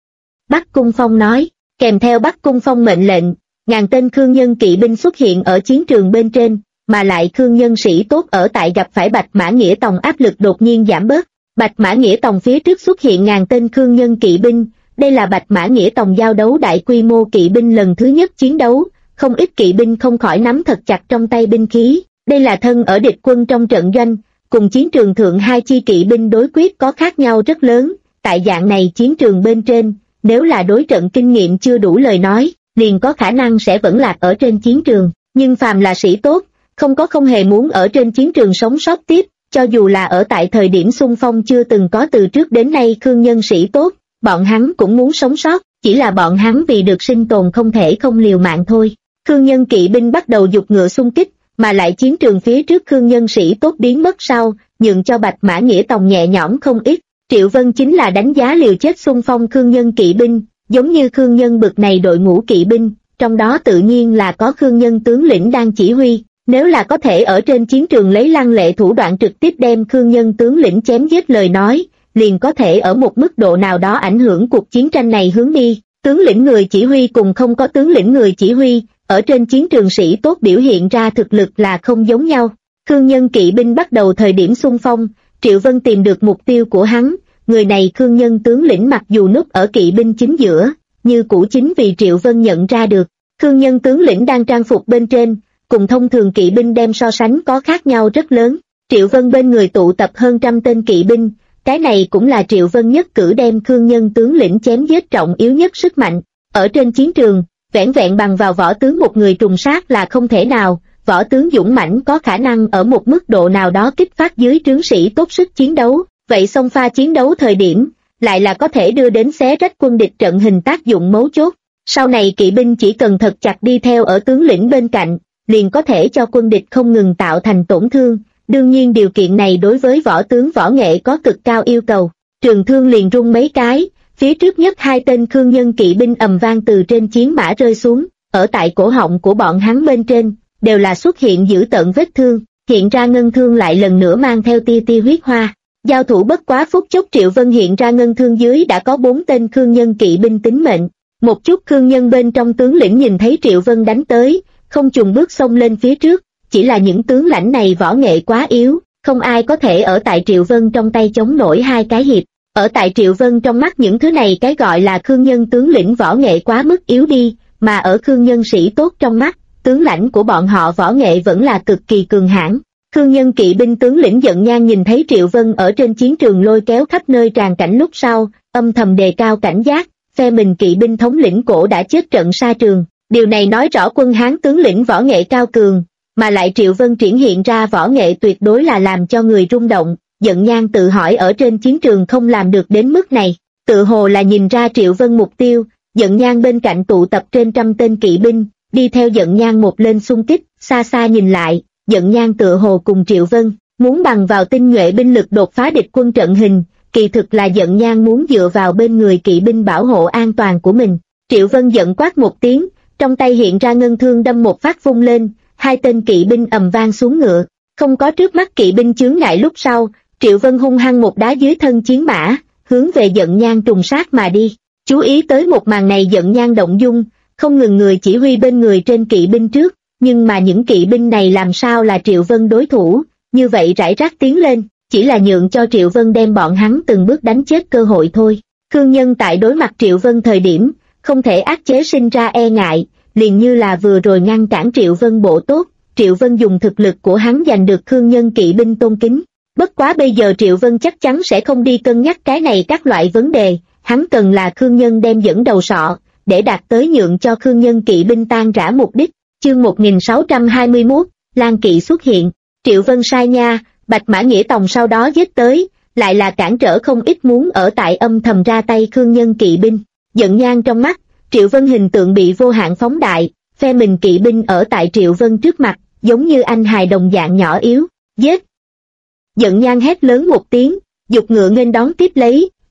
Bắc Cung Phong nói, kèm theo Bắc Cung Phong mệnh lệnh, ngàn tên Khương nhân kỵ binh xuất hiện ở chiến trường bên trên, mà lại Khương nhân sĩ tốt ở tại gặp phải Bạch Mã Nghĩa Tòng áp lực đột nhiên giảm bớt. Bạch Mã Nghĩa Tòng phía trước xuất hiện ngàn tên Khương nhân kỵ binh, đây là Bạch Mã Nghĩa Tòng giao đấu đại quy mô kỵ binh lần thứ nhất chiến đấu, không ít kỵ binh không khỏi nắm thật chặt trong tay binh khí, đây là thân ở địch quân trong trận doanh, cùng chiến trường thượng hai chi kỵ binh đối quyết có khác nhau rất lớn, tại dạng này chiến trường bên trên, nếu là đối trận kinh nghiệm chưa đủ lời nói, liền có khả năng sẽ vẫn lạc ở trên chiến trường, nhưng phàm là sĩ tốt, không hề muốn ở trên chiến trường sống sót tiếp, cho dù là ở tại thời điểm xung phong chưa từng có từ trước đến nay Khương nhân sĩ tốt, bọn hắn cũng muốn sống sót, chỉ là bọn hắn vì được sinh tồn không thể không liều mạng thôi. Khương nhân kỵ binh bắt đầu giục ngựa xung kích, mà lại chiến trường phía trước Khương nhân sĩ tốt biến mất sau, nhượng cho Bạch Mã Nghĩa Tòng nhẹ nhõm không ít. Triệu Vân chính là đánh giá liều chết xung phong Khương nhân kỵ binh, giống như Khương nhân bực này đội ngũ kỵ binh, trong đó tự nhiên là có Khương nhân tướng lĩnh đang chỉ huy, nếu là có thể ở trên chiến trường lấy lăng lệ thủ đoạn trực tiếp đem Khương nhân tướng lĩnh chém giết lời nói, liền có thể ở một mức độ nào đó ảnh hưởng cuộc chiến tranh này hướng đi. Tướng lĩnh người chỉ huy cùng không có tướng lĩnh người chỉ huy, ở trên chiến trường sĩ tốt biểu hiện ra thực lực là không giống nhau. Khương nhân kỵ binh bắt đầu thời điểm xung phong, Triệu Vân tìm được mục tiêu của hắn, người này Khương nhân tướng lĩnh mặc dù núp ở kỵ binh chính giữa, như cũ chính vì Triệu Vân nhận ra được. Khương nhân tướng lĩnh đang trang phục bên trên, cùng thông thường kỵ binh đem so sánh có khác nhau rất lớn. Triệu Vân bên người tụ tập hơn trăm tên kỵ binh, cái này cũng là Triệu Vân nhất cử đem Khương nhân tướng lĩnh chém giết trọng yếu nhất sức mạnh. Ở trên chiến trường, vẻn vẹn bằng vào võ tướng một người trùng sát là không thể nào, võ tướng dũng mãnh có khả năng ở một mức độ nào đó kích phát dưới trướng sĩ tốt sức chiến đấu, vậy xông pha chiến đấu thời điểm, lại là có thể đưa đến xé rách quân địch trận hình tác dụng mấu chốt. Sau này kỵ binh chỉ cần thật chặt đi theo ở tướng lĩnh bên cạnh, liền có thể cho quân địch không ngừng tạo thành tổn thương, đương nhiên điều kiện này đối với võ tướng võ nghệ có cực cao yêu cầu. Trường thương liền rung mấy cái, phía trước nhất hai tên Khương nhân kỵ binh ầm vang từ trên chiến mã rơi xuống, ở tại cổ họng của bọn hắn bên trên, đều là xuất hiện dữ tợn vết thương, hiện ra ngân thương lại lần nữa mang theo tia tia huyết hoa. Giao thủ bất quá phút chốc Triệu Vân hiện ra ngân thương dưới đã có 4 tên Khương nhân kỵ binh tính mệnh. Một chút Khương nhân bên trong tướng lĩnh nhìn thấy Triệu Vân đánh tới, không chùng bước xông lên phía trước, chỉ là những tướng lãnh này võ nghệ quá yếu, không ai có thể ở tại Triệu Vân trong tay chống nổi hai cái hiệp. Ở tại Triệu Vân trong mắt những thứ này cái gọi là Khương nhân tướng lĩnh võ nghệ quá mức yếu đi, mà ở Khương nhân sĩ tốt trong mắt, tướng lãnh của bọn họ võ nghệ vẫn là cực kỳ cường hãn. Khương nhân kỵ binh tướng lĩnh Giận Nhan nhìn thấy Triệu Vân ở trên chiến trường lôi kéo khắp nơi tràn cảnh lúc sau, âm thầm đề cao cảnh giác, phe mình kỵ binh thống lĩnh cổ đã chết trận sa trường. Điều này nói rõ quân Hán tướng lĩnh võ nghệ cao cường, mà lại Triệu Vân triển hiện ra võ nghệ tuyệt đối là làm cho người rung động. Giận Nhan tự hỏi ở trên chiến trường không làm được đến mức này, tự hồ là nhìn ra Triệu Vân mục tiêu. Giận Nhan bên cạnh tụ tập trên trăm tên kỵ binh, đi theo Giận Nhan một lên xung kích, xa xa nhìn lại, Giận Nhan tự hồ cùng Triệu Vân, muốn bằng vào tinh nhuệ binh lực đột phá địch quân trận hình, kỳ thực là Giận Nhan muốn dựa vào bên người kỵ binh bảo hộ an toàn của mình. Triệu Vân giận quát một tiếng, trong tay hiện ra ngân thương đâm một phát vung lên, hai tên kỵ binh ầm vang xuống ngựa, không có trước mắt kỵ binh chướng ngại lúc sau, Triệu Vân hung hăng một đá dưới thân chiến mã, hướng về Giận Nhan trùng sát mà đi. Chú ý tới một màn này Giận Nhan động dung, không ngừng người chỉ huy bên người trên kỵ binh trước, nhưng mà những kỵ binh này làm sao là Triệu Vân đối thủ, như vậy rải rác tiến lên, chỉ là nhượng cho Triệu Vân đem bọn hắn từng bước đánh chết cơ hội thôi. Khương nhân tại đối mặt Triệu Vân thời điểm, không thể áp chế sinh ra e ngại, liền như là vừa rồi ngăn cản Triệu Vân bộ tốt, Triệu Vân dùng thực lực của hắn giành được Khương nhân kỵ binh tôn kính. Bất quá bây giờ Triệu Vân chắc chắn sẽ không đi cân nhắc cái này các loại vấn đề, hắn cần là Khương nhân đem dẫn đầu sọ, để đạt tới nhượng cho Khương nhân kỵ binh tan rã mục đích. Chương 1621, Lan Kỵ xuất hiện. Triệu Vân sai nha, Bạch Mã Nghĩa Tòng sau đó giết tới, lại là cản trở không ít muốn ở tại âm thầm ra tay Khương nhân kỵ binh. Giận Nhan trong mắt, Triệu Vân hình tượng bị vô hạn phóng đại, phe mình kỵ binh ở tại Triệu Vân trước mặt, giống như anh hài đồng dạng nhỏ yếu, giết. Giận Nhan hét lớn một tiếng, giục ngựa nghênh đón tiếp lấy,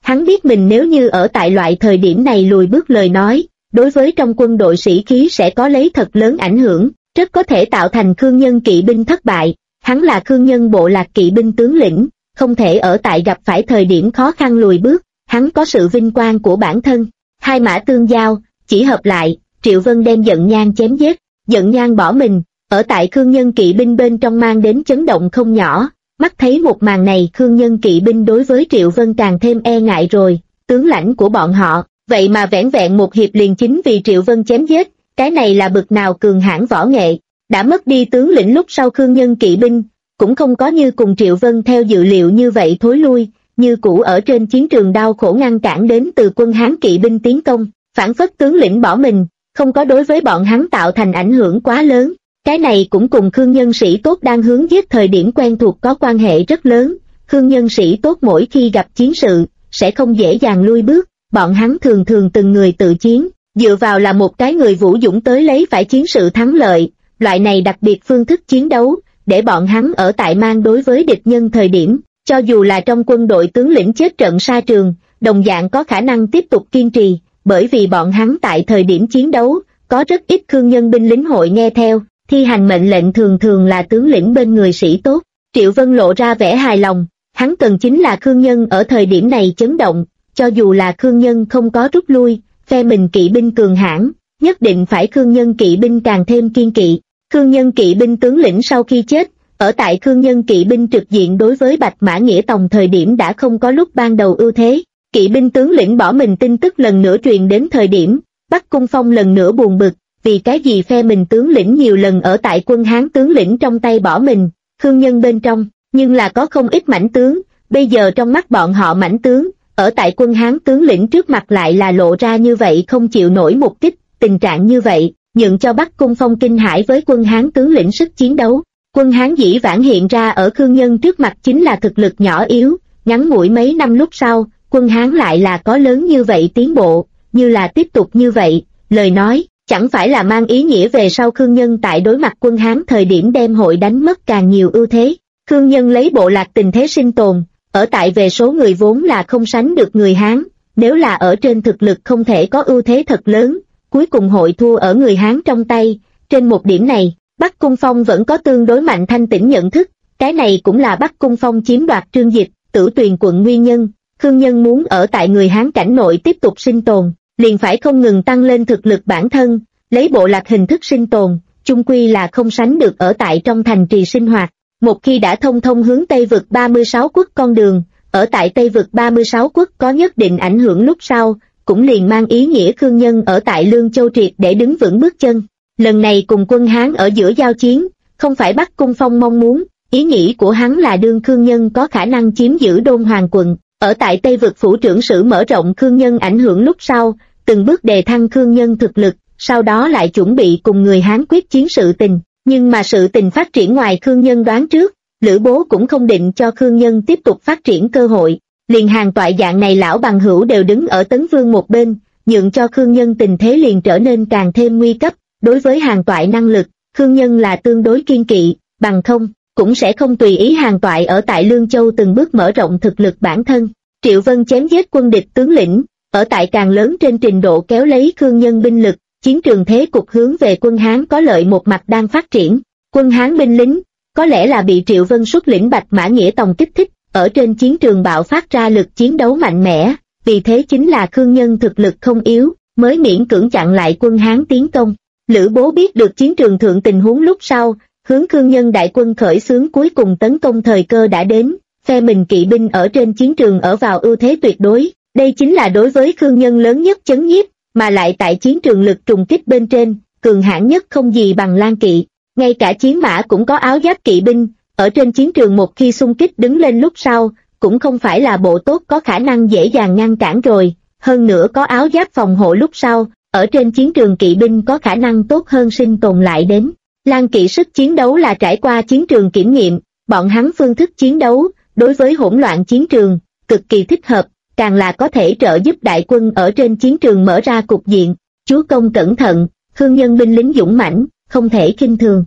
Hắn biết mình nếu như ở tại loại thời điểm này lùi bước lời nói, đối với trong quân đội sĩ khí sẽ có lấy thật lớn ảnh hưởng, rất có thể tạo thành Khương Nhân kỵ binh thất bại. Hắn là Khương Nhân bộ lạc kỵ binh tướng lĩnh, không thể ở tại gặp phải thời điểm khó khăn lùi bước, hắn có sự vinh quang của bản thân. Hai mã tương giao, chỉ hợp lại, Triệu Vân đem Dận Nhan chém giết. Dận Nhan bỏ mình, ở tại Khương Nhân kỵ binh bên trong mang đến chấn động không nhỏ. Mắt thấy một màn này, Khương Nhân kỵ binh đối với Triệu Vân càng thêm e ngại rồi. Tướng lãnh của bọn họ, vậy mà vẻn vẹn một hiệp liền chính vì Triệu Vân chém giết, cái này là bực nào cường hãn võ nghệ. Đã mất đi tướng lĩnh lúc sau, Khương Nhân kỵ binh cũng không có như cùng Triệu Vân theo dự liệu như vậy thối lui, như cũ ở trên chiến trường đau khổ ngăn cản đến từ quân Hán kỵ binh tiến công. Phản phất tướng lĩnh bỏ mình, không có đối với bọn hắn tạo thành ảnh hưởng quá lớn. Cái này cũng cùng Khương Nhân sĩ tốt đang hướng giết thời điểm quen thuộc có quan hệ rất lớn. Khương Nhân sĩ tốt mỗi khi gặp chiến sự, sẽ không dễ dàng lui bước, bọn hắn thường thường từng người tự chiến, dựa vào là một cái người vũ dũng tới lấy phải chiến sự thắng lợi. Loại này đặc biệt phương thức chiến đấu, để bọn hắn ở tại mang đối với địch nhân thời điểm, cho dù là trong quân đội tướng lĩnh chết trận sa trường, đồng dạng có khả năng tiếp tục kiên trì, bởi vì bọn hắn tại thời điểm chiến đấu, có rất ít Khương Nhân binh lính hội nghe theo, thi hành mệnh lệnh thường thường là tướng lĩnh bên người sĩ tốt. Triệu Vân lộ ra vẻ hài lòng, hắn cần chính là Khương Nhân ở thời điểm này chấn động, cho dù là Khương Nhân không có rút lui, phe mình kỵ binh cường hãn, nhất định phải Khương Nhân kỵ binh càng thêm kiên kỵ. Khương Nhân kỵ binh tướng lĩnh sau khi chết, ở tại Khương Nhân kỵ binh trực diện đối với Bạch Mã Nghĩa Tòng thời điểm đã không có lúc ban đầu ưu thế. Kỵ binh tướng lĩnh bỏ mình tin tức lần nữa truyền đến thời điểm, Bắc Cung Phong lần nữa buồn bực, vì cái gì phe mình tướng lĩnh nhiều lần ở tại quân Hán tướng lĩnh trong tay bỏ mình, Khương Nhân bên trong, nhưng là có không ít mãnh tướng, bây giờ trong mắt bọn họ mãnh tướng, ở tại quân Hán tướng lĩnh trước mặt lại là lộ ra như vậy không chịu nổi một kích, tình trạng như vậy, nhượng cho Bắc Cung Phong kinh hãi với quân Hán tướng lĩnh sức chiến đấu. Quân Hán dĩ vãng hiện ra ở Khương Nhân trước mặt chính là thực lực nhỏ yếu, ngắn ngủi mấy năm lúc sau, quân Hán lại là có lớn như vậy tiến bộ, như là tiếp tục như vậy, lời nói, chẳng phải là mang ý nghĩa về sau Khương Nhân tại đối mặt quân Hán thời điểm đem hội đánh mất càng nhiều ưu thế. Khương Nhân lấy bộ lạc tình thế sinh tồn, ở tại về số người vốn là không sánh được người Hán, nếu là ở trên thực lực không thể có ưu thế thật lớn, cuối cùng hội thua ở người Hán trong tay. Trên một điểm này, Bắc Cung Phong vẫn có tương đối mạnh thanh tĩnh nhận thức, cái này cũng là Bắc Cung Phong chiếm đoạt Trương Dịch, Tử Tuyền quận nguyên nhân. Khương Nhân muốn ở tại người Hán cảnh nội tiếp tục sinh tồn, liền phải không ngừng tăng lên thực lực bản thân, lấy bộ lạc hình thức sinh tồn, chung quy là không sánh được ở tại trong thành trì sinh hoạt. Một khi đã thông hướng Tây vực 36 quốc con đường, ở tại Tây vực 36 quốc có nhất định ảnh hưởng lúc sau, cũng liền mang ý nghĩa Khương Nhân ở tại Lương Châu triệt để đứng vững bước chân. Lần này cùng quân Hán ở giữa giao chiến, không phải Bắc Cung Phong mong muốn, ý nghĩ của hắn là đương Khương Nhân có khả năng chiếm giữ Đôn Hoàng quận, ở tại Tây vực phủ trưởng sử mở rộng Khương Nhân ảnh hưởng lúc sau, từng bước đề thăng Khương Nhân thực lực, sau đó lại chuẩn bị cùng người Hán quyết chiến sự tình. Nhưng mà sự tình phát triển ngoài Khương Nhân đoán trước, Lữ Bố cũng không định cho Khương Nhân tiếp tục phát triển cơ hội. Liền Hàn Toại dạng này lão bằng hữu đều đứng ở Tấn Vương một bên, nhượng cho Khương Nhân tình thế liền trở nên càng thêm nguy cấp. Đối với Hàn Toại năng lực, Khương Nhân là tương đối kiên kỵ, bằng không, cũng sẽ không tùy ý Hàn Toại ở tại Lương Châu từng bước mở rộng thực lực bản thân. Triệu Vân chém giết quân địch tướng lĩnh, ở tại càng lớn trên trình độ kéo lấy Khương Nhân binh lực, chiến trường thế cục hướng về quân Hán có lợi một mặt đang phát triển. Quân Hán binh lính, có lẽ là bị Triệu Vân xuất lĩnh Bạch Mã Nghĩa Tòng kích thích, ở trên chiến trường bạo phát ra lực chiến đấu mạnh mẽ, vì thế chính là Khương Nhân thực lực không yếu, mới miễn cưỡng chặn lại quân Hán tiến công. Lữ Bố biết được chiến trường thượng tình huống lúc sau, hướng Khương Nhân đại quân khởi xướng cuối cùng tấn công thời cơ đã đến, phe mình kỵ binh ở trên chiến trường ở vào ưu thế tuyệt đối, đây chính là đối với Khương Nhân lớn nhất chấn nhiếp, mà lại tại chiến trường lực trùng kích bên trên, cường hãn nhất không gì bằng Lan kỵ, ngay cả chiến mã cũng có áo giáp kỵ binh, ở trên chiến trường một khi xung kích đứng lên lúc sau, cũng không phải là bộ tốt có khả năng dễ dàng ngăn cản rồi, hơn nữa có áo giáp phòng hộ lúc sau, ở trên chiến trường kỵ binh có khả năng tốt hơn sinh tồn lại đến. Lan kỵ sức chiến đấu là trải qua chiến trường kiểm nghiệm, bọn hắn phương thức chiến đấu, đối với hỗn loạn chiến trường, cực kỳ thích hợp, càng là có thể trợ giúp đại quân ở trên chiến trường mở ra cục diện. Chúa công cẩn thận, Khương Nhân binh lính dũng mãnh, không thể khinh thường.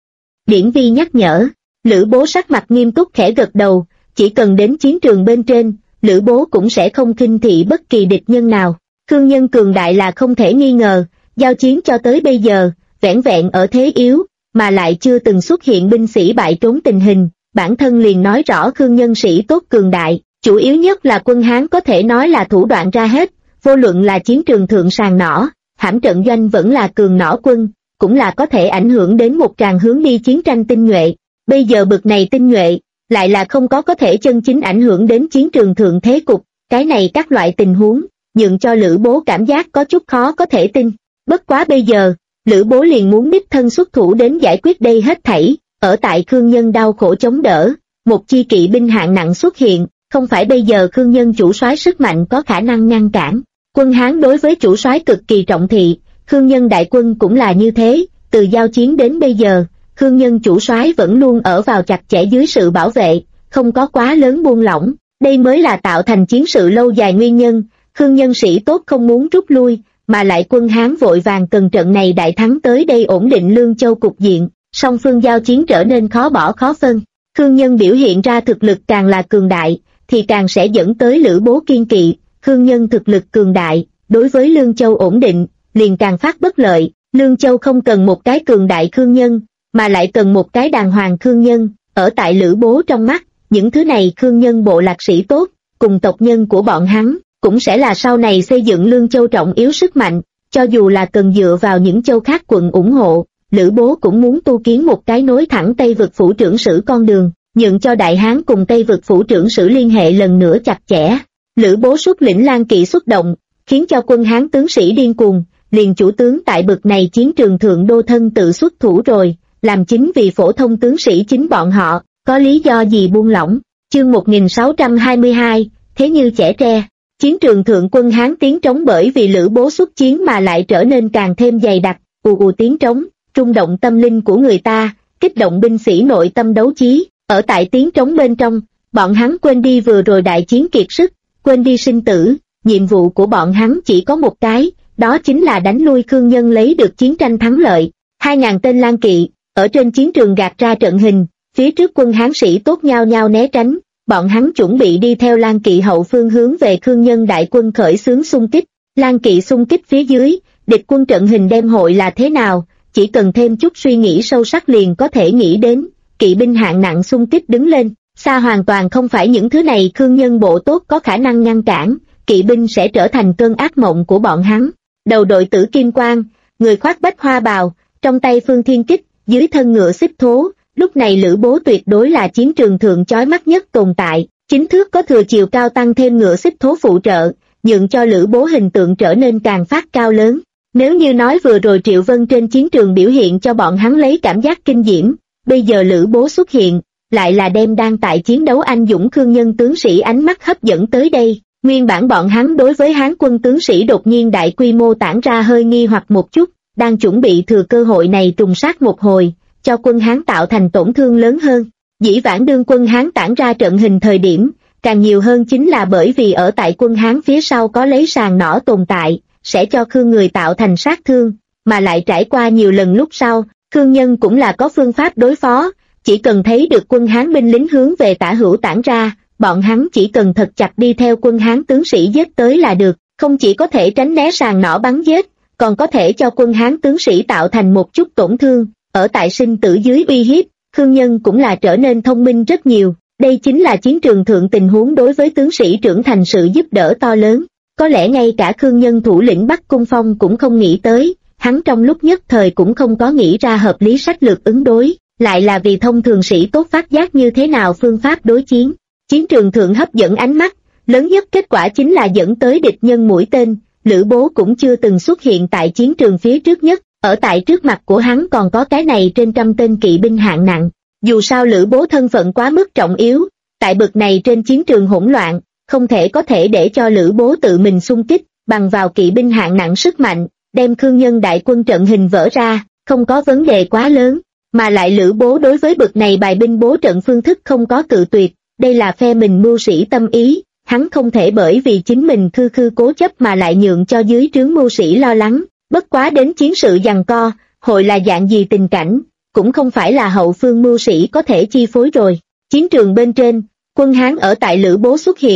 Điển Vi nhắc nhở, Lữ Bố sắc mặt nghiêm túc khẽ gật đầu, chỉ cần đến chiến trường bên trên, Lữ Bố cũng sẽ không khinh thị bất kỳ địch nhân nào. Khương Nhân cường đại là không thể nghi ngờ, giao chiến cho tới bây giờ, vẻn vẹn ở thế yếu, mà lại chưa từng xuất hiện binh sĩ bại trốn tình hình, bản thân liền nói rõ Khương Nhân sĩ tốt cường đại, chủ yếu nhất là quân Hán có thể nói là thủ đoạn ra hết, vô luận là chiến trường thượng sàng nỏ, hãm trận doanh vẫn là cường nỏ quân, cũng là có thể ảnh hưởng đến một tràng hướng đi chiến tranh tinh nhuệ. Bây giờ bực này tinh nhuệ, lại là không có thể chân chính ảnh hưởng đến chiến trường thượng thế cục, cái này các loại tình huống, nhượng cho Lữ Bố cảm giác có chút khó có thể tin. Bất quá bây giờ, Lữ Bố liền muốn đích thân xuất thủ đến giải quyết đây hết thảy, ở tại Khương Nhân đau khổ chống đỡ, một chi kỵ binh hạng nặng xuất hiện, không phải bây giờ Khương Nhân chủ soái sức mạnh có khả năng ngăn cản. Quân Hán đối với chủ soái cực kỳ trọng thị, Khương Nhân đại quân cũng là như thế, từ giao chiến đến bây giờ, Khương Nhân chủ soái vẫn luôn ở vào chặt chẽ dưới sự bảo vệ, không có quá lớn buông lỏng, đây mới là tạo thành chiến sự lâu dài nguyên nhân. Khương Nhân sĩ tốt không muốn rút lui, mà lại quân Hán vội vàng cần trận này đại thắng tới đây ổn định Lương Châu cục diện, song phương giao chiến trở nên khó bỏ khó phân. Khương Nhân biểu hiện ra thực lực càng là cường đại, thì càng sẽ dẫn tới Lữ Bố kiên kỵ. Khương Nhân thực lực cường đại, đối với Lương Châu ổn định, liền càng phát bất lợi. Lương Châu không cần một cái cường đại Khương Nhân, mà lại cần một cái đàng hoàng Khương Nhân. Ở tại Lữ Bố trong mắt, những thứ này Khương Nhân bộ lạc sĩ tốt, cùng tộc nhân của bọn hắn, cũng sẽ là sau này xây dựng Lương Châu trọng yếu sức mạnh. Cho dù là cần dựa vào những châu khác quận ủng hộ, Lữ Bố cũng muốn tu kiến một cái nối thẳng Tây vực phủ trưởng sử con đường, nhượng cho Đại Hán cùng Tây vực phủ trưởng sử liên hệ lần nữa chặt chẽ. Lữ Bố xuất lĩnh Lang kỵ xuất động, khiến cho quân Hán tướng sĩ điên cuồng, liền chủ tướng tại bực này chiến trường thượng đô thân tự xuất thủ rồi, làm chính vì phổ thông tướng sĩ chính bọn họ, có lý do gì buông lỏng. Chương 1622, thế như chẻ tre. Chiến trường thượng quân Hán tiếng trống bởi vì Lữ Bố xuất chiến mà lại trở nên càng thêm dày đặc, ù ù tiếng trống, rung động tâm linh của người ta, kích động binh sĩ nội tâm đấu chí. Ở tại tiếng trống bên trong, bọn hắn quên đi vừa rồi đại chiến kiệt sức, quên đi sinh tử, nhiệm vụ của bọn hắn chỉ có một cái, đó chính là đánh lui Khương Nhân lấy được chiến tranh thắng lợi. 2.000 tên lang kỵ, ở trên chiến trường gạt ra trận hình, phía trước quân Hán sĩ tốt nhao nhao né tránh, bọn hắn chuẩn bị đi theo lang kỵ hậu phương hướng về Khương Nhân đại quân khởi xướng xung kích. Lang kỵ xung kích phía dưới, địch quân trận hình đem hội là thế nào, chỉ cần thêm chút suy nghĩ sâu sắc liền có thể nghĩ đến. Kỵ binh hạng nặng xung kích đứng lên, xa hoàn toàn không phải những thứ này Khương Nhân bộ tốt có khả năng ngăn cản, kỵ binh sẽ trở thành cơn ác mộng của bọn hắn. Đầu đội tử kim quang, người khoác bách hoa bào, trong tay phương thiên kích, dưới thân ngựa xích thố, lúc này Lữ Bố tuyệt đối là chiến trường thượng chói mắt nhất tồn tại, chính thước có thừa chiều cao tăng thêm ngựa xích thố phụ trợ, nhượng cho Lữ Bố hình tượng trở nên càng phát cao lớn. Nếu như nói vừa rồi Triệu Vân trên chiến trường biểu hiện cho bọn hắn lấy cảm giác kinh diễm, bây giờ Lữ Bố xuất hiện, lại là đem đang tại chiến đấu anh dũng Khương Nhân tướng sĩ ánh mắt hấp dẫn tới đây. Nguyên bản bọn hắn đối với Hán quân tướng sĩ đột nhiên đại quy mô tản ra hơi nghi hoặc một chút, đang chuẩn bị thừa cơ hội này trùng sát một hồi, cho quân Hán tạo thành tổn thương lớn hơn. Dĩ vãng đương quân Hán tản ra trận hình thời điểm, càng nhiều hơn chính là bởi vì ở tại quân Hán phía sau có lấy sàng nỏ tồn tại, sẽ cho Khương người tạo thành sát thương, mà lại trải qua nhiều lần lúc sau, Khương Nhân cũng là có phương pháp đối phó, chỉ cần thấy được quân Hán binh lính hướng về tả hữu tản ra, bọn hắn chỉ cần thật chặt đi theo quân Hán tướng sĩ giết tới là được, không chỉ có thể tránh né sàng nỏ bắn giết, còn có thể cho quân Hán tướng sĩ tạo thành một chút tổn thương. Ở tại sinh tử dưới uy hiếp, Khương Nhân cũng là trở nên thông minh rất nhiều, đây chính là chiến trường thượng tình huống đối với tướng sĩ trưởng thành sự giúp đỡ to lớn. Có lẽ ngay cả Khương Nhân thủ lĩnh Bắc Cung Phong cũng không nghĩ tới, hắn trong lúc nhất thời cũng không có nghĩ ra hợp lý sách lược ứng đối, lại là vì thông thường sĩ tốt phát giác như thế nào phương pháp đối chiến. Chiến trường thượng hấp dẫn ánh mắt, lớn nhất kết quả chính là dẫn tới địch nhân mũi tên. Lữ Bố cũng chưa từng xuất hiện tại chiến trường phía trước nhất, ở tại trước mặt của hắn còn có cái này trên trăm tên kỵ binh hạng nặng. Dù sao Lữ Bố thân phận quá mức trọng yếu, tại bực này trên chiến trường hỗn loạn, không thể để cho Lữ Bố tự mình xung kích, bằng vào kỵ binh hạng nặng sức mạnh, đem Khương Nhân đại quân trận hình vỡ ra, không có vấn đề quá lớn, mà lại Lữ Bố đối với bực này bài binh bố trận phương thức không có cự tuyệt, đây là phe mình mưu sĩ tâm ý, hắn không thể bởi vì chính mình khư cố chấp mà lại nhượng cho dưới trướng mưu sĩ lo lắng, bất quá đến chiến sự giằng co, hội là dạng gì tình cảnh, cũng không phải là hậu phương mưu sĩ có thể chi phối rồi. Chiến trường bên trên, quân Hán ở tại Lữ Bố xuất hiện,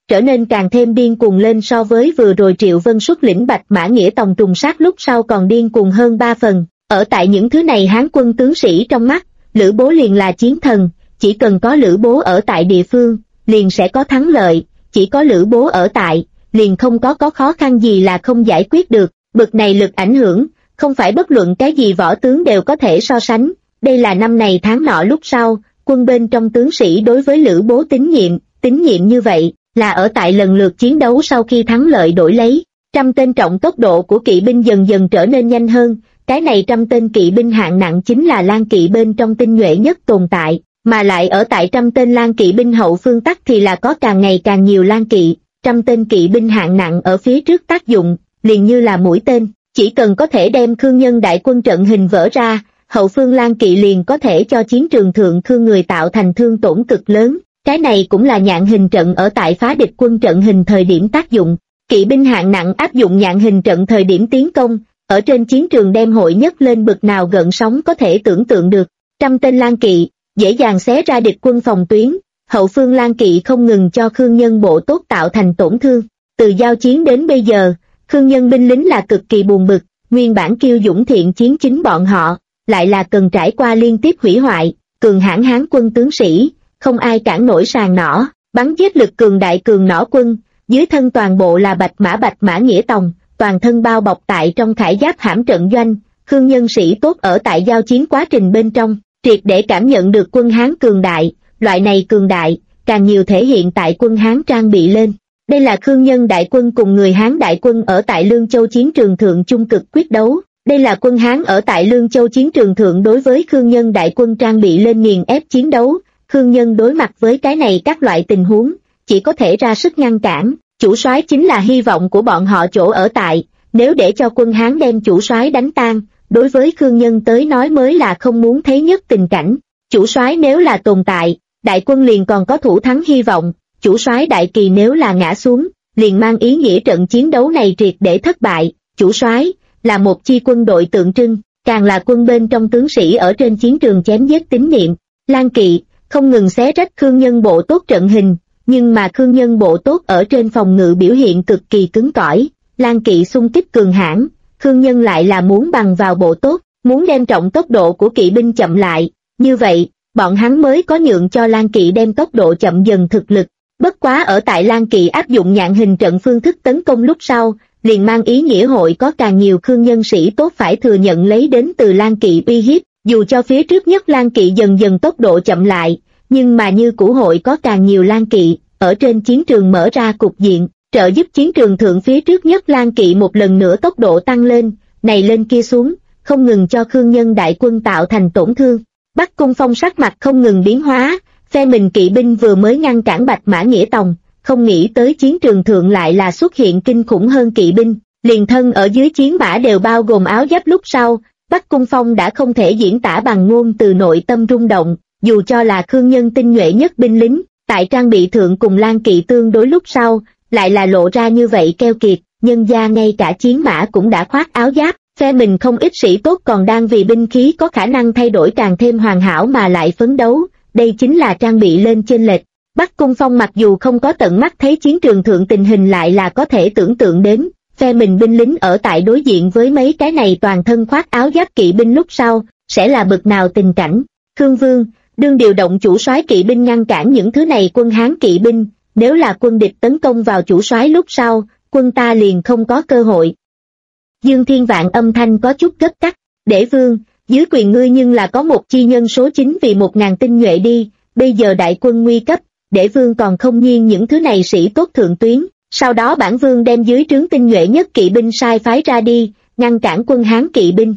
trở nên càng thêm điên cuồng lên so với vừa rồi Triệu Vân xuất lĩnh Bạch Mã Nghĩa Tòng trùng sát lúc sau còn điên cuồng hơn 3 phần. Ở tại những thứ này Hán quân tướng sĩ trong mắt, Lữ Bố liền là chiến thần, chỉ cần có Lữ Bố ở tại địa phương, liền sẽ có thắng lợi, chỉ có Lữ Bố ở tại, liền không có khó khăn gì là không giải quyết được. Bực này lực ảnh hưởng, không phải bất luận cái gì võ tướng đều có thể so sánh. Đây là năm này tháng nọ lúc sau, quân bên trong tướng sĩ đối với Lữ Bố tín nhiệm như vậy, là ở tại lần lượt chiến đấu sau khi thắng lợi đổi lấy. 100 tên trọng tốc độ của kỵ binh dần dần trở nên nhanh hơn, cái này 100 tên kỵ binh hạng nặng chính là lang kỵ bên trong tinh nhuệ nhất tồn tại, mà lại ở tại 100 tên lang kỵ binh hậu phương tắc thì là có càng ngày càng nhiều lang kỵ. 100 tên kỵ binh hạng nặng ở phía trước tác dụng, liền như là mũi tên, chỉ cần có thể đem Khương Nhân đại quân trận hình vỡ ra, hậu phương lang kỵ liền có thể cho chiến trường thượng Khương người tạo thành thương tổn cực lớn. Cái này cũng là nhạn hình trận ở tại phá địch quân trận hình thời điểm tác dụng. Kỵ binh hạng nặng áp dụng nhạn hình trận thời điểm tiến công, ở trên chiến trường đem hội nhất lên bực nào gợn sóng có thể tưởng tượng được. 100 tên lang kỵ, dễ dàng xé ra địch quân phòng tuyến, hậu phương lang kỵ không ngừng cho Khương Nhân bộ tốt tạo thành tổn thương. Từ giao chiến đến bây giờ, Khương Nhân binh lính là cực kỳ buồn bực, nguyên bản kiêu dũng thiện chiến chính bọn họ, lại là cần trải qua liên tiếp hủy hoại, cường hãn Hán quân tướng sĩ, không ai cản nổi sàn nỏ, bắn giết lực cường đại cường nỏ quân, dưới thân toàn bộ là Bạch Mã Nghĩa Tòng, toàn thân bao bọc tại trong khải giáp hãm trận doanh. Khương Nhân sĩ tốt ở tại giao chiến quá trình bên trong, triệt để cảm nhận được quân Hán cường đại, loại này cường đại, càng nhiều thể hiện tại quân Hán trang bị lên. Đây là Khương Nhân đại quân cùng người Hán đại quân ở tại Lương Châu chiến trường thượng chung cực quyết đấu. Đây là quân Hán ở tại Lương Châu chiến trường thượng đối với Khương Nhân đại quân trang bị lên nghiền ép chiến đấu. Khương Nhân đối mặt với cái này các loại tình huống, chỉ có thể ra sức ngăn cản. Chủ soái chính là hy vọng của bọn họ chỗ ở tại, nếu để cho quân Hán đem chủ soái đánh tan, đối với Khương Nhân tới nói mới là không muốn thấy nhất tình cảnh. Chủ soái nếu là tồn tại, đại quân liền còn có thủ thắng hy vọng. Chủ soái đại kỳ nếu là ngã xuống, liền mang ý nghĩa trận chiến đấu này triệt để thất bại. Chủ soái là một chi quân đội tượng trưng, càng là quân bên trong tướng sĩ ở trên chiến trường chém giết tín niệm. Lang kỵ không ngừng xé rách Khương Nhân bộ tốt trận hình, nhưng mà Khương Nhân bộ tốt ở trên phòng ngự biểu hiện cực kỳ cứng cỏi. Lang kỵ xung kích cường hãn, Khương Nhân lại là muốn bằng vào bộ tốt, muốn đem trọng tốc độ của kỵ binh chậm lại, như vậy bọn hắn mới có nhượng cho Lang kỵ đem tốc độ chậm dần thực lực. Bất quá ở tại Lang kỵ áp dụng nhạn hình trận phương thức tấn công lúc sau, liền mang ý nghĩa hội có càng nhiều Khương Nhân sĩ tốt phải thừa nhận lấy đến từ Lang kỵ uy hiếp. Dù cho phía trước nhất Lang kỵ dần dần tốc độ chậm lại, nhưng mà như cũ hội có càng nhiều Lang kỵ ở trên chiến trường mở ra cục diện, trợ giúp chiến trường thượng phía trước nhất Lang kỵ một lần nữa tốc độ tăng lên, này lên kia xuống, không ngừng cho Khương Nhân đại quân tạo thành tổn thương. Bắc Cung Phong sắc mặt không ngừng biến hóa, phe mình kỵ binh vừa mới ngăn cản Bạch Mã Nghĩa Tòng, không nghĩ tới chiến trường thượng lại là xuất hiện kinh khủng hơn kỵ binh, liền thân ở dưới chiến mã đều bao gồm áo giáp lúc sau, Bắc Cung Phong đã không thể diễn tả bằng ngôn từ nội tâm rung động, dù cho là Khương Nhân tinh nhuệ nhất binh lính, tại trang bị thượng cùng Lang kỵ tương đối lúc sau, lại là lộ ra như vậy keo kiệt, nhân gia ngay cả chiến mã cũng đã khoác áo giáp, phe mình không ít sĩ tốt còn đang vì binh khí có khả năng thay đổi càng thêm hoàn hảo mà lại phấn đấu, đây chính là trang bị lên chênh lệch. Bắc Cung Phong mặc dù không có tận mắt thấy chiến trường thượng tình hình lại là có thể tưởng tượng đến, phe mình binh lính ở tại đối diện với mấy cái này toàn thân khoác áo giáp kỵ binh lúc sau, sẽ là bực nào tình cảnh. Khương Vương, đương điều động chủ soái kỵ binh ngăn cản những thứ này quân Hán kỵ binh, nếu là quân địch tấn công vào chủ soái lúc sau, quân ta liền không có cơ hội. Dương Thiên Vạn âm thanh có chút gấp gáp, để Vương, dưới quyền ngươi nhưng là có một chi nhân số chính vì 1000 tinh nhuệ đi, bây giờ đại quân nguy cấp, để Vương còn không nhiên những thứ này sĩ tốt thượng tuyến, sau đó bản Vương đem dưới trướng tinh nhuệ nhất kỵ binh sai phái ra đi, ngăn cản quân Hán kỵ binh.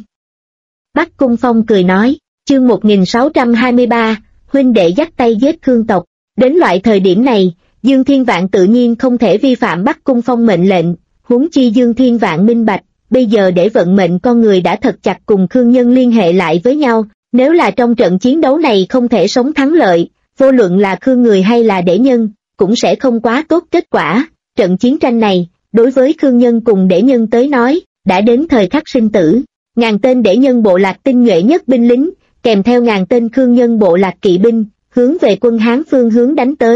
Bắc Cung Phong cười nói, chương 1623, huynh đệ dắt tay giết Khương tộc, đến loại thời điểm này, Dương Thiên Vạn tự nhiên không thể vi phạm Bắc Cung Phong mệnh lệnh, huống chi Dương Thiên Vạn minh bạch, bây giờ để vận mệnh con người đã thật chặt cùng Khương Nhân liên hệ lại với nhau, nếu là trong trận chiến đấu này không thể sống thắng lợi, vô luận là Khương người hay là Đễ Nhân, cũng sẽ không quá tốt kết quả. Trận chiến tranh này, đối với Khương Nhân cùng Đễ Nhân tới nói, đã đến thời khắc sinh tử. 1000 tên Đễ Nhân bộ lạc tinh nhuệ nhất binh lính, kèm theo 1000 tên Khương Nhân bộ lạc kỵ binh, hướng về quân Hán phương hướng đánh tới.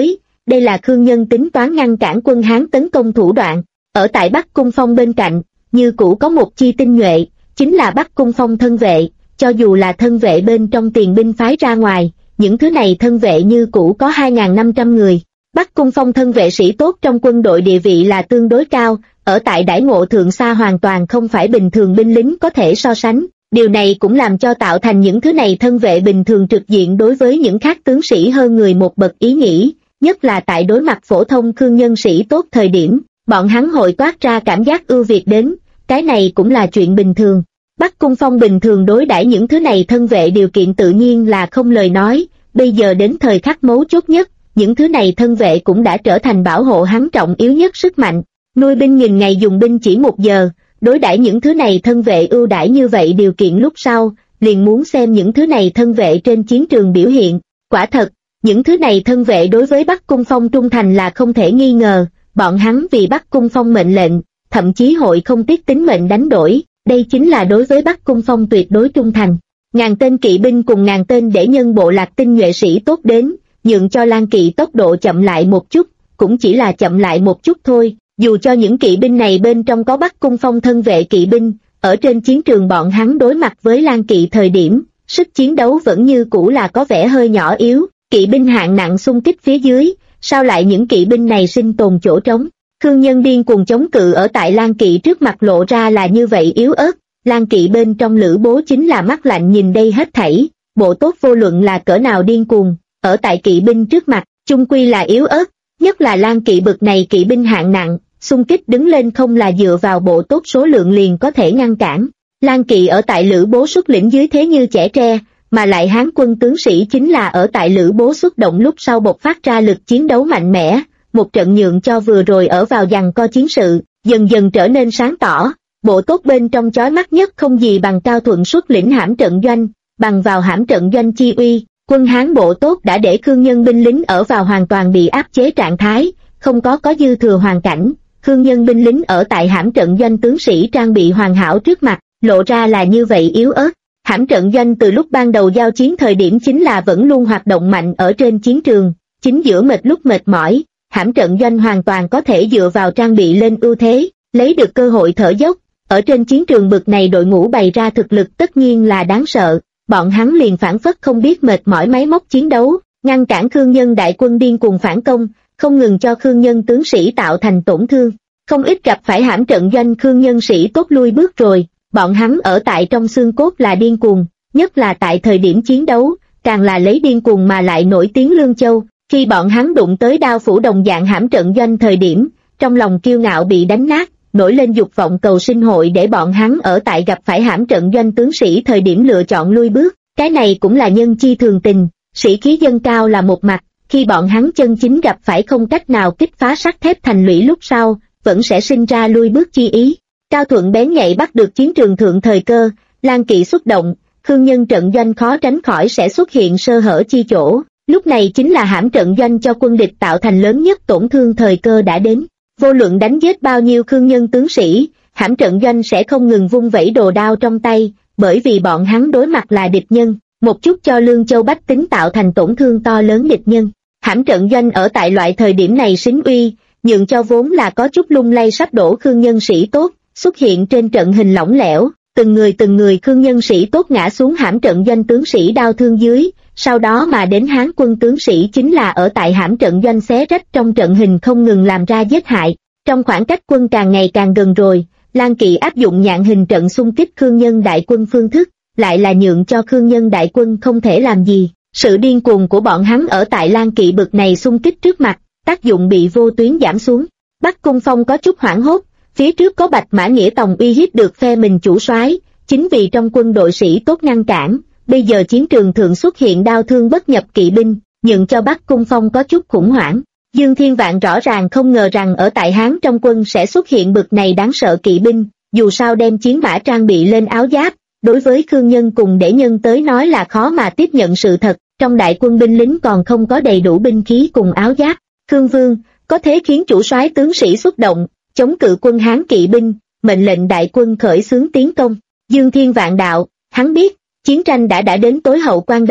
đây là Khương Nhân tính toán ngăn cản quân Hán tấn công thủ đoạn. Ở tại Bắc Cung Phong bên cạnh, như cũ có một chi tinh nhuệ, chính là Bắc Cung Phong thân vệ, cho dù là thân vệ bên trong tiền binh phái ra ngoài, những thứ này thân vệ như cũ có 2.500 người. Bắc Cung Phong thân vệ sĩ tốt trong quân đội địa vị là tương đối cao, ở tại đãi ngộ thượng xa hoàn toàn không phải bình thường binh lính có thể so sánh. Điều này cũng làm cho tạo thành những thứ này thân vệ bình thường trực diện đối với những khác tướng sĩ hơn người một bậc ý nghĩ, nhất là tại đối mặt phổ thông Khương nhân sĩ tốt thời điểm, bọn hắn hội toát ra cảm giác ưu việt đến, cái này cũng là chuyện bình thường. Bắc Cung Phong bình thường đối đãi những thứ này thân vệ điều kiện tự nhiên là không lời nói, bây giờ đến thời khắc mấu chốt nhất, những thứ này thân vệ cũng đã trở thành bảo hộ hắn trọng yếu nhất sức mạnh. Nuôi binh nghìn ngày dùng binh chỉ 1 giờ, đối đãi những thứ này thân vệ ưu đãi như vậy điều kiện lúc sau, liền muốn xem những thứ này thân vệ trên chiến trường biểu hiện. Quả thật, những thứ này thân vệ đối với Bắc Cung Phong trung thành là không thể nghi ngờ, bọn hắn vì Bắc Cung Phong mệnh lệnh, thậm chí hội không tiếc tính mệnh đánh đổi, đây chính là đối với Bắc Cung Phong tuyệt đối trung thành. 1000 tên kỵ binh cùng 1000 tên để nhân bộ lạc tinh nhuệ sĩ tốt đến, nhượng cho Lan Kỵ tốc độ chậm lại một chút, cũng chỉ là chậm lại một chút thôi, dù cho những kỵ binh này bên trong có Bắc Cung Phong thân vệ kỵ binh, ở trên chiến trường bọn hắn đối mặt với Lan Kỵ thời điểm, sức chiến đấu vẫn như cũ là có vẻ hơi nhỏ yếu, kỵ binh hạng nặng xung kích phía dưới, sao lại những kỵ binh này sinh tồn chỗ trống. Khương Nhân điên cuồng chống cự ở tại Lan Kỵ trước mặt lộ ra là như vậy yếu ớt, Lan Kỵ bên trong Lữ Bố chính là mắt lạnh nhìn đây hết thảy, bộ tốt vô luận là cỡ nào điên cuồng, ở tại kỵ binh trước mặt, chung quy là yếu ớt, nhất là Lan Kỵ bực này kỵ binh hạng nặng, xung kích đứng lên không là dựa vào bộ tốt số lượng liền có thể ngăn cản. Lan Kỵ ở tại Lữ Bố xuất lĩnh dưới thế như chẻ tre, mà lại Hán quân tướng sĩ chính là ở tại Lữ Bố xuất động lúc sau bộc phát ra lực chiến đấu mạnh mẽ, một trận nhượng cho vừa rồi ở vào giằng co chiến sự, dần dần trở nên sáng tỏ, bộ tốt bên trong chói mắt nhất không gì bằng Cao Thuận xuất lĩnh hãm trận doanh, bằng vào hãm trận doanh chi uy, quân Hán bộ tốt đã để Khương Nhân binh lính ở vào hoàn toàn bị áp chế trạng thái, không có dư thừa hoàn cảnh. Khương Nhân binh lính ở tại hãm trận doanh tướng sĩ trang bị hoàn hảo trước mặt, lộ ra là như vậy yếu ớt. Hãm trận doanh từ lúc ban đầu giao chiến thời điểm chính là vẫn luôn hoạt động mạnh ở trên chiến trường, chính giữa lúc mệt mỏi, hãm trận doanh hoàn toàn có thể dựa vào trang bị lên ưu thế, lấy được cơ hội thở dốc. Ở trên chiến trường bực này đội ngũ bày ra thực lực tất nhiên là đáng sợ, bọn hắn liền phản phất không biết mệt mỏi máy móc chiến đấu, ngăn cản Khương Nhân đại quân điên cuồng phản công, không ngừng cho Khương Nhân tướng sĩ tạo thành tổn thương. Không ít gặp phải hãm trận doanh Khương Nhân sĩ tốt lui bước rồi, bọn hắn ở tại trong xương cốt là điên cuồng, nhất là tại thời điểm chiến đấu, càng là lấy điên cuồng mà lại nổi tiếng Lương Châu. Khi bọn hắn đụng tới đao phủ đồng dạng hãm trận doanh thời điểm, trong lòng kiêu ngạo bị đánh nát, nổi lên dục vọng cầu sinh hội để bọn hắn ở tại gặp phải hãm trận doanh tướng sĩ thời điểm lựa chọn lui bước. Cái này cũng là nhân chi thường tình, sĩ khí dâng cao là một mặt, khi bọn hắn chân chính gặp phải không cách nào kích phá sắt thép thành lũy lúc sau, vẫn sẽ sinh ra lui bước chi ý. Cao Thuận bén nhạy bắt được chiến trường thượng thời cơ, Lan Kỵ xuất động, Khương Nhân trận doanh khó tránh khỏi sẽ xuất hiện sơ hở chi chỗ, lúc này chính là hãm trận doanh cho quân địch tạo thành lớn nhất tổn thương thời cơ đã đến. Vô luận đánh giết bao nhiêu Khương Nhân tướng sĩ, hãm trận doanh sẽ không ngừng vung vẩy đồ đao trong tay, bởi vì bọn hắn đối mặt là địch nhân, một chút cho Lương Châu bách tính tạo thành tổn thương to lớn địch nhân. Hãm trận doanh ở tại loại thời điểm này xính uy, nhượng cho vốn là có chút lung lay sắp đổ Khương Nhân sĩ tốt, xuất hiện trên trận hình lỏng lẻo, từng người Khương Nhân sĩ tốt ngã xuống hãm trận doanh tướng sĩ đau thương dưới, sau đó mà đến Hán quân tướng sĩ chính là ở tại hãm trận doanh xé rách trong trận hình không ngừng làm ra giết hại. Trong khoảng cách quân càng ngày càng gần rồi, Lan Kỵ áp dụng nhạn hình trận xung kích Khương Nhân đại quân phương thức, lại là nhượng cho Khương Nhân đại quân không thể làm gì. Sự điên cuồng của bọn hắn ở tại Lan Kỵ bực này xung kích trước mặt, tác dụng bị vô tuyến giảm xuống. Bắc Cung Phong có chút hoảng hốt, phía trước có Bạch Mã Nghĩa Tòng uy hiếp được phe mình chủ soái, chính vì trong quân đội sĩ tốt ngăn cản, bây giờ chiến trường thượng xuất hiện đao thương bất nhập kỵ binh, nhượng cho Bắc Cung Phong có chút khủng hoảng. Dương Thiên Vạn rõ ràng không ngờ rằng ở tại Hán trong quân sẽ xuất hiện bực này đáng sợ kỵ binh, dù sao đem chiến mã trang bị lên áo giáp, đối với Khương Nhân cùng Để Nhân tới nói là khó mà tiếp nhận sự thật, trong đại quân binh lính còn không có đầy đủ binh khí cùng áo giáp. Khương Vương, có thế khiến chủ soái tướng sĩ xuất động, chống cự quân Hán kỵ binh, mệnh lệnh đại quân khởi xướng tiến công. Dương Thiên Vạn đạo, hắn biết, chiến tranh đã đến tối hậu quan đầu,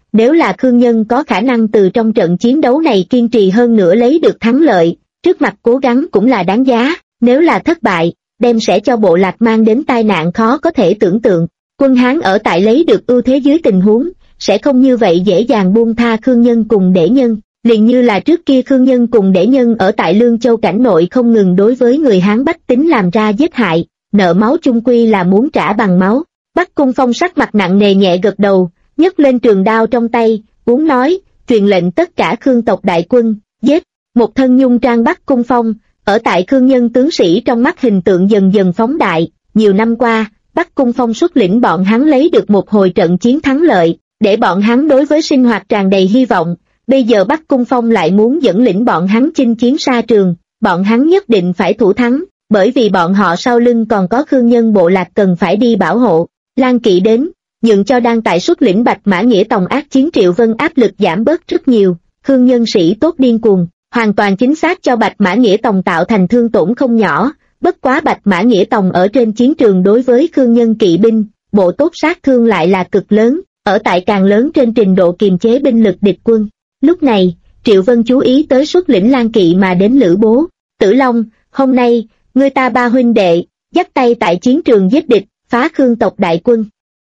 nếu là Khương Nhân có khả năng từ trong trận chiến đấu này kiên trì hơn nữa lấy được thắng lợi, trước mặt cố gắng cũng là đáng giá, nếu là thất bại, đem sẽ cho bộ lạc mang đến tai nạn khó có thể tưởng tượng. Quân Hán ở tại lấy được ưu thế dưới tình huống, sẽ không như vậy dễ dàng buông tha Khương Nhân cùng Để Nhân, liền như là trước kia Khương Nhân cùng Để Nhân ở tại Lương Châu cảnh nội không ngừng đối với người Hán bách tính làm ra giết hại, nợ máu chung quy là muốn trả bằng máu. Bắc Cung Phong sắc mặt nặng nề nhẹ gật đầu, nhấc lên trường đao trong tay, uống nói, truyền lệnh tất cả Khương tộc đại quân, giết. Một thân nhung trang Bắc Cung Phong, ở tại Khương Nhân tướng sĩ trong mắt hình tượng dần dần phóng đại, nhiều năm qua, Bắc Cung Phong xuất lĩnh bọn hắn lấy được một hồi trận chiến thắng lợi, để bọn hắn đối với sinh hoạt tràn đầy hy vọng, bây giờ Bắc Cung Phong lại muốn dẫn lĩnh bọn hắn chinh chiến xa trường, bọn hắn nhất định phải thủ thắng, bởi vì bọn họ sau lưng còn có Khương Nhân bộ lạc cần phải đi bảo hộ. Lan Kỵ đến, nhượng cho đang tại xuất lĩnh Bạch Mã Nghĩa Tòng ác chiến Triệu Vân áp lực giảm bớt rất nhiều, Khương Nhân sĩ tốt điên cuồng, hoàn toàn chính xác cho Bạch Mã Nghĩa Tòng tạo thành thương tổn không nhỏ, bất quá Bạch Mã Nghĩa Tòng ở trên chiến trường đối với Khương Nhân kỵ binh, bộ tốt sát thương lại là cực lớn, ở tại càng lớn trên trình độ kiềm chế binh lực địch quân. Lúc này, Triệu Vân chú ý tới xuất lĩnh Lan Kỵ mà đến Lữ Bố, Tử Long, hôm nay, ngươi ta ba huynh đệ, dắt tay tại chiến trường giết địch, phá Khương tộc đại quân.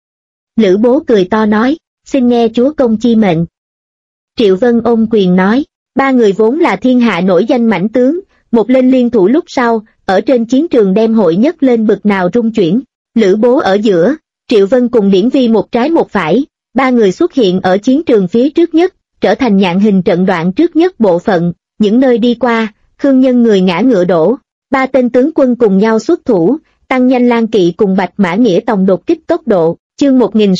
Lữ Bố cười to nói, xin nghe chúa công chi mệnh. Triệu Vân ôm quyền nói, ba người vốn là thiên hạ nổi danh mãnh tướng, một lên liên thủ lúc sau, ở trên chiến trường đem hội nhất lên bực nào rung chuyển. Lữ Bố ở giữa, Triệu Vân cùng Điển Vi một trái một phải, ba người xuất hiện ở chiến trường phía trước nhất, trở thành nhạn hình trận đoạn trước nhất bộ phận, những nơi đi qua, Khương Nhân người ngã ngựa đổ, ba tên tướng quân cùng nhau xuất thủ, tăng nhanh Lan Kỵ cùng Bạch Mã Nghĩa Tòng đột kích tốc độ. Chương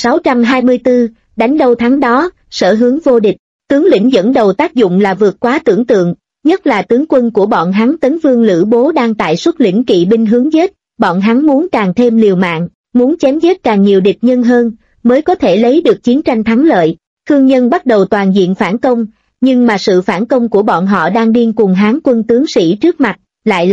1624, đánh đâu thắng đó, sở hướng vô địch, tướng lĩnh dẫn đầu tác dụng là vượt quá tưởng tượng, nhất là tướng quân của bọn hắn Tấn Vương Lữ Bố đang tại xuất lĩnh kỵ binh hướng giết, bọn hắn muốn càng thêm liều mạng, muốn chém giết càng nhiều địch nhân hơn, mới có thể lấy được chiến tranh thắng lợi. Khương Nhân bắt đầu toàn diện phản công, nhưng mà sự phản công của bọn họ đang điên cuồng Hán quân tướng sĩ trước mặt, lại là